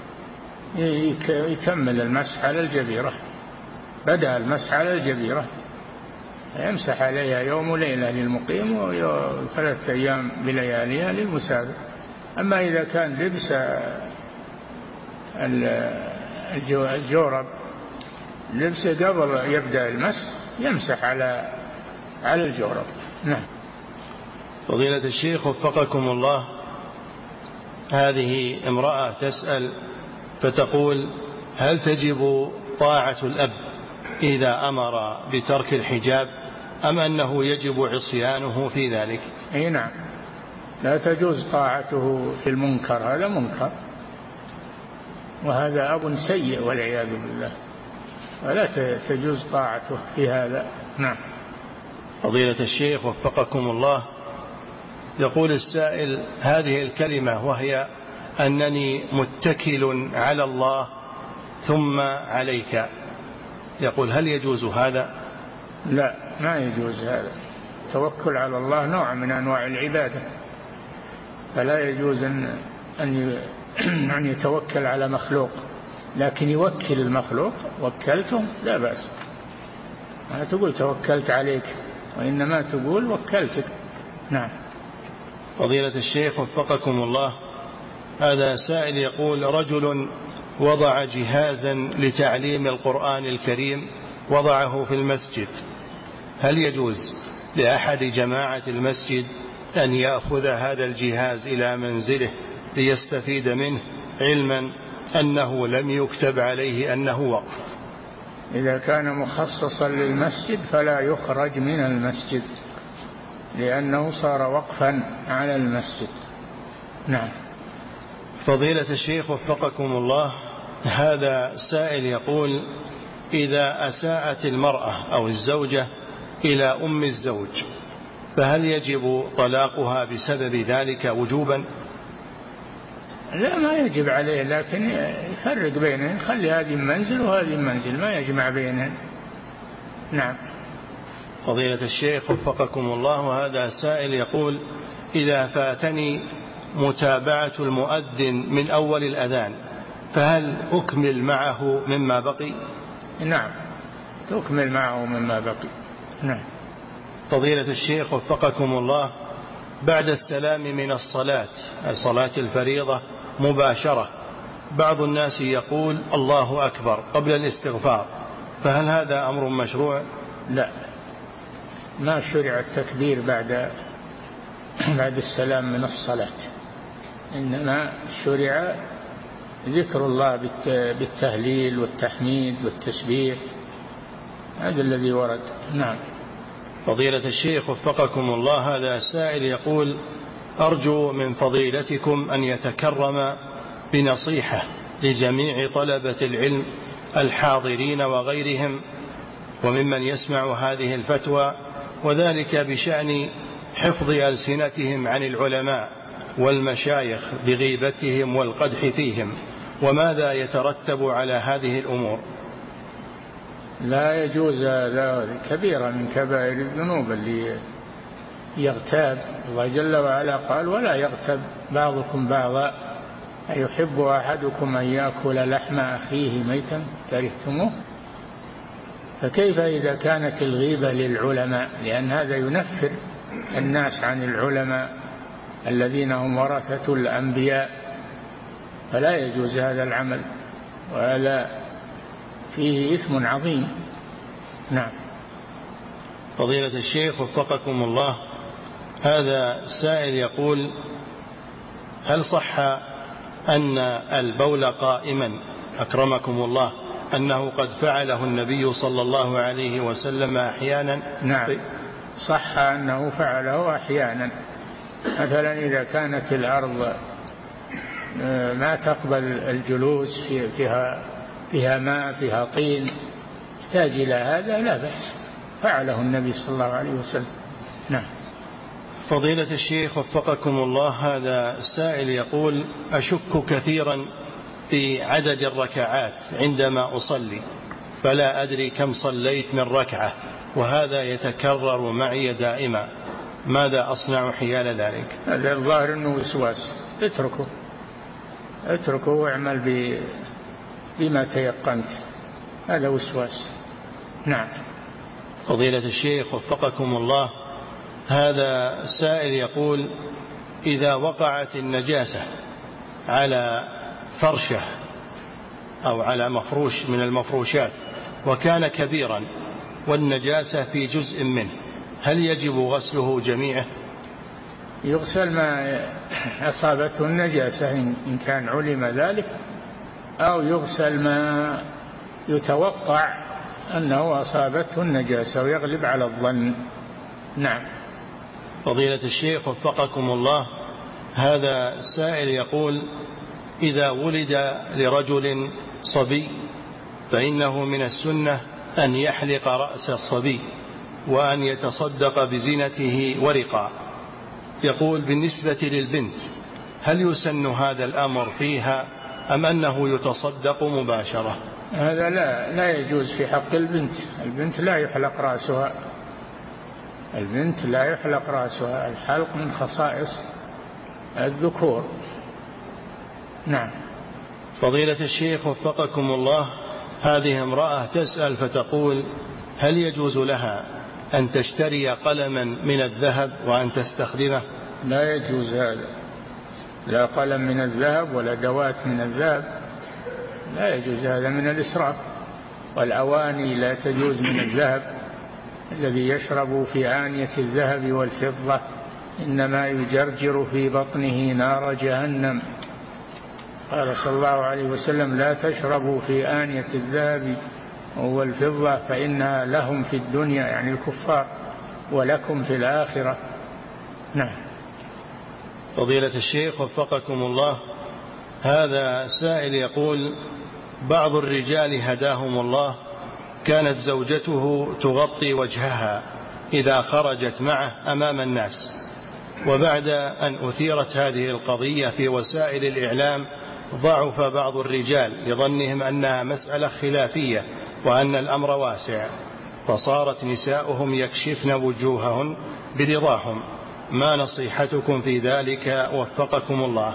يكمل المسح على الجبيرة، بدأ المسح على الجبيرة يمسح عليها يوم وليلة للمقيم وثلاثة أيام بلياليها للمسافر. أما إذا كان لبس الجورب لبسه قبل يبدأ المسح يمسح على على الجورب. نعم. فضيلة الشيخ وفقكم الله، هذه امرأة تسأل فتقول: هل تجب طاعة الأب إذا أمر بترك الحجاب، أم أنه يجب عصيانه في ذلك؟ أي نعم، لا تجوز طاعته في المنكر، هذا منكر وهذا أب سيء والعياذ بالله، ولا تجوز طاعته في هذا. نعم. فضيلة الشيخ وفقكم الله، يقول السائل: هذه الكلمة وهي أنني متكل على الله ثم عليك، يقول: هل يجوز هذا؟ لا، ما يجوز هذا. التوكل على الله نوع من أنواع العبادة، فلا يجوز أن أن يتوكل على مخلوق، لكن يوكل المخلوق. وكلتم لا بأس، ما تقول توكلت عليك، وإنما تقول وكلتك. نعم. فضيلة الشيخ وفقكم الله، هذا سائل يقول: رجل وضع جهازا لتعليم القرآن الكريم وضعه في المسجد، هل يجوز لأحد جماعة المسجد أن يأخذ هذا الجهاز إلى منزله ليستفيد منه، علما أنه لم يكتب عليه أنه وقف؟ إذا كان مخصصا للمسجد فلا يخرج من المسجد، لأنه صار وقفا على المسجد. نعم. فضيلة الشيخ وفقكم الله، هذا سائل يقول: إذا أساءت المرأة أو الزوجة إلى أم الزوج فهل يجب طلاقها بسبب ذلك وجوبا؟ لا، ما يجب عليه، لكن يفرق بينهم، خلي هذه منزل وهذه منزل، ما يجمع بينهم. نعم. فضيلة الشيخ وفقكم الله، وهذا سائل يقول: إذا فاتني متابعة المؤذن من أول الأذان فهل أكمل معه مما بقي؟ نعم، تكمل معه مما بقي. نعم. فضيلة الشيخ وفقكم الله، بعد السلام من الصلاة صلاة الفريضة مباشرة بعض الناس يقول الله أكبر قبل الاستغفار، فهل هذا أمر مشروع؟ لا، ما شرع التكبير بعد بعد السلام من الصلاة، إنما شرع ذكر الله بالتهليل والتحميد والتسبيح هذا الذي ورد. نعم. فضيلة الشيخ وفقكم الله، هذا سائل يقول: أرجو من فضيلتكم أن يتكرم بنصيحة لجميع طلبة العلم الحاضرين وغيرهم وممن يسمع هذه الفتوى، وذلك بشأن حفظ ألسنتهم عن العلماء والمشايخ بغيبتهم والقدح فيهم، وماذا يترتب على هذه الأمور؟ لا يجوز، هذا كبيرة من كبائر الذنوب اللي يغتاب. الله جل وعلا قال: ولا يغتب بعضكم بعضا أيحب أحدكم أن يأكل لحم أخيه ميتا كرهتموه. فكيف إذا كانت الغيبة للعلماء؟ لأن هذا ينفر الناس عن العلماء الذين هم ورثة الأنبياء، فلا يجوز هذا العمل، وهذا فيه إثم عظيم. نعم. فضيلة الشيخ وفقكم الله، هذا سائل يقول: هل صح أن البول قائما أكرمكم الله أنه قد فعله النبي صلى الله عليه وسلم أحيانا؟ نعم، صح أنه فعله أحيانا. مثلا إذا كانت الأرض ما تقبل الجلوس فيها فيها ماء فيها طين يحتاج إلى هذا، لا بأس، فعله النبي صلى الله عليه وسلم. نعم. فضيلة الشيخ وفقكم الله، هذا السائل يقول: أشك كثيرا في عدد الركعات عندما أصلي، فلا أدري كم صليت من ركعة، وهذا يتكرر معي دائما، ماذا أصنع حيال ذلك؟ هذا الظاهر أنه وسواس، اتركه اتركه واعمل بما تيقنت، هذا وسواس. نعم. فضيلة الشيخ وفقكم الله، هذا سائل يقول: إذا وقعت النجاسة على فرشة أو على مفروش من المفروشات وكان كبيرا والنجاسة في جزء منه، هل يجب غسله جميعه؟ يغسل ما أصابته النجاسة إن كان علم ذلك، أو يغسل ما يتوقع أنه أصابته النجاسة ويغلب على الظن. نعم. فضيلة الشيخ وفقكم الله، هذا سائل يقول: إذا ولد لرجل صبي فإنه من السنة أن يحلق رأس الصبي وأن يتصدق بزينته ورقا. يقول: بالنسبة للبنت هل يسن هذا الأمر فيها أم أنه يتصدق مباشرة؟ هذا لا لا يجوز في حق البنت. البنت لا يحلق رأسها، البنت لا يحلق رأسها، الحلق من خصائص الذكور. نعم. فضيلة الشيخ وفقكم الله، هذه امرأة تسأل فتقول: هل يجوز لها أن تشتري قلما من الذهب وأن تستخدمه؟ لا يجوز هذا، لا قلم من الذهب ولا دوات من الذهب، لا يجوز، هذا من الإسراف. والأواني لا تجوز من الذهب، الذي يشرب في آنية الذهب والفضة إنما يجرجر في بطنه نار جهنم. قال صلى الله عليه وسلم: لا تشربوا في آنية الذهب والفضة فإنها لهم في الدنيا، يعني الكفار، ولكم في الآخرة. نعم. فضيلة الشيخ وفقكم الله، هذا سائل يقول: بعض الرجال هداهم الله كانت زوجته تغطي وجهها إذا خرجت معه أمام الناس، وبعد أن أثيرت هذه القضية في وسائل الإعلام ضعف بعض الرجال لظنهم أنها مسألة خلافية وأن الأمر واسع، فصارت نساؤهم يكشفن وجوههن برضاهم، ما نصيحتكم في ذلك وفقكم الله؟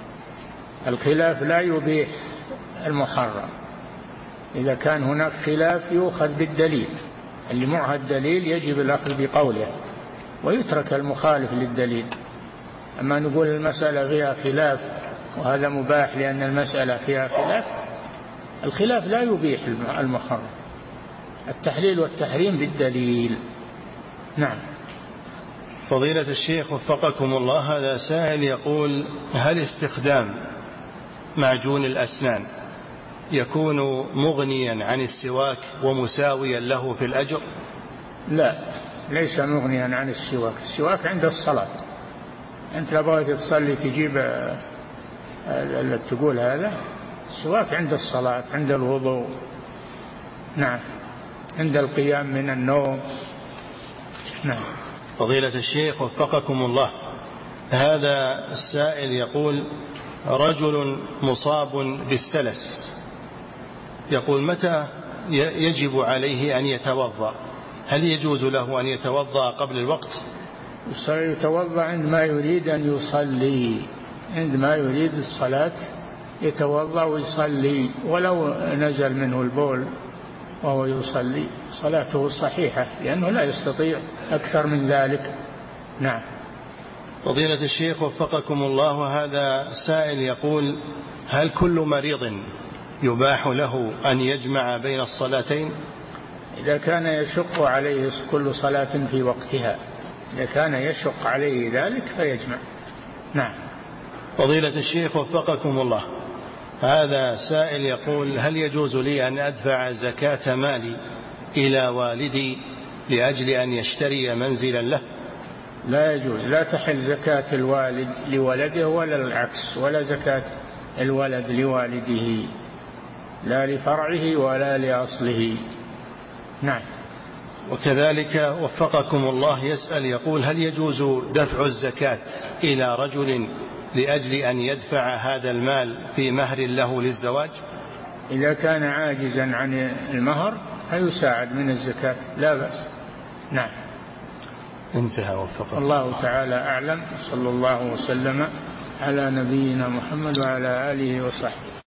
الخلاف لا يبيح المحرم، إذا كان هناك خلاف يؤخذ بالدليل، اللي معه الدليل يجب الأخذ بقوله ويترك المخالف للدليل. أما نقول المسألة فيها خلاف وهذا مباح لأن المسألة فيها خلاف، الخلاف لا يبيح المحرم، التحليل والتحريم بالدليل. نعم. فضيلة الشيخ وفقكم الله، هذا سائل يقول: هل استخدام معجون الأسنان يكون مغنيا عن السواك ومساويا له في الأجر؟ لا، ليس مغنيا عن السواك. السواك عند الصلاة. أنت لو بغيت تصلي تجيب اللي تقول هذا، السواك عند الصلاة، عند الوضوء، نعم، عند القيام من النوم، نعم. فضيلة الشيخ وفقكم الله، هذا السائل يقول: رجل مصاب بالسلس، يقول: متى يجب عليه أن يتوضأ؟ هل يجوز له أن يتوضأ قبل الوقت؟ يتوضأ عندما يريد أن يصلي، عندما يريد الصلاة يتوضأ ويصلي، ولو نزل منه البول وهو يصلي صلاته صحيحة، لأنه لا يستطيع أكثر من ذلك، نعم. فضيلة الشيخ وفقكم الله، هذا سائل يقول: هل كل مريض يباح له أن يجمع بين الصلاتين؟ إذا كان يشق عليه كل صلاة في وقتها، إذا كان يشق عليه ذلك فيجمع، نعم. فضيلة الشيخ وفقكم الله، هذا سائل يقول: هل يجوز لي أن أدفع زكاة مالي إلى والدي لأجل أن يشتري منزلا له؟ لا يجوز، لا تحل زكاة الوالد لولده ولا العكس، ولا زكاة الولد لوالده، لا لفرعه ولا لأصله، نعم. وكذلك وفقكم الله يسأل يقول: هل يجوز دفع الزكاة إلى رجل لأجل أن يدفع هذا المال في مهر له للزواج؟ إذا كان عاجزا عن المهر فيساعد من الزكاة، لا بأس، نعم. انتهى وفقه الله تعالى أعلم. صلى الله وسلم على نبينا محمد وعلى آله وصحبه.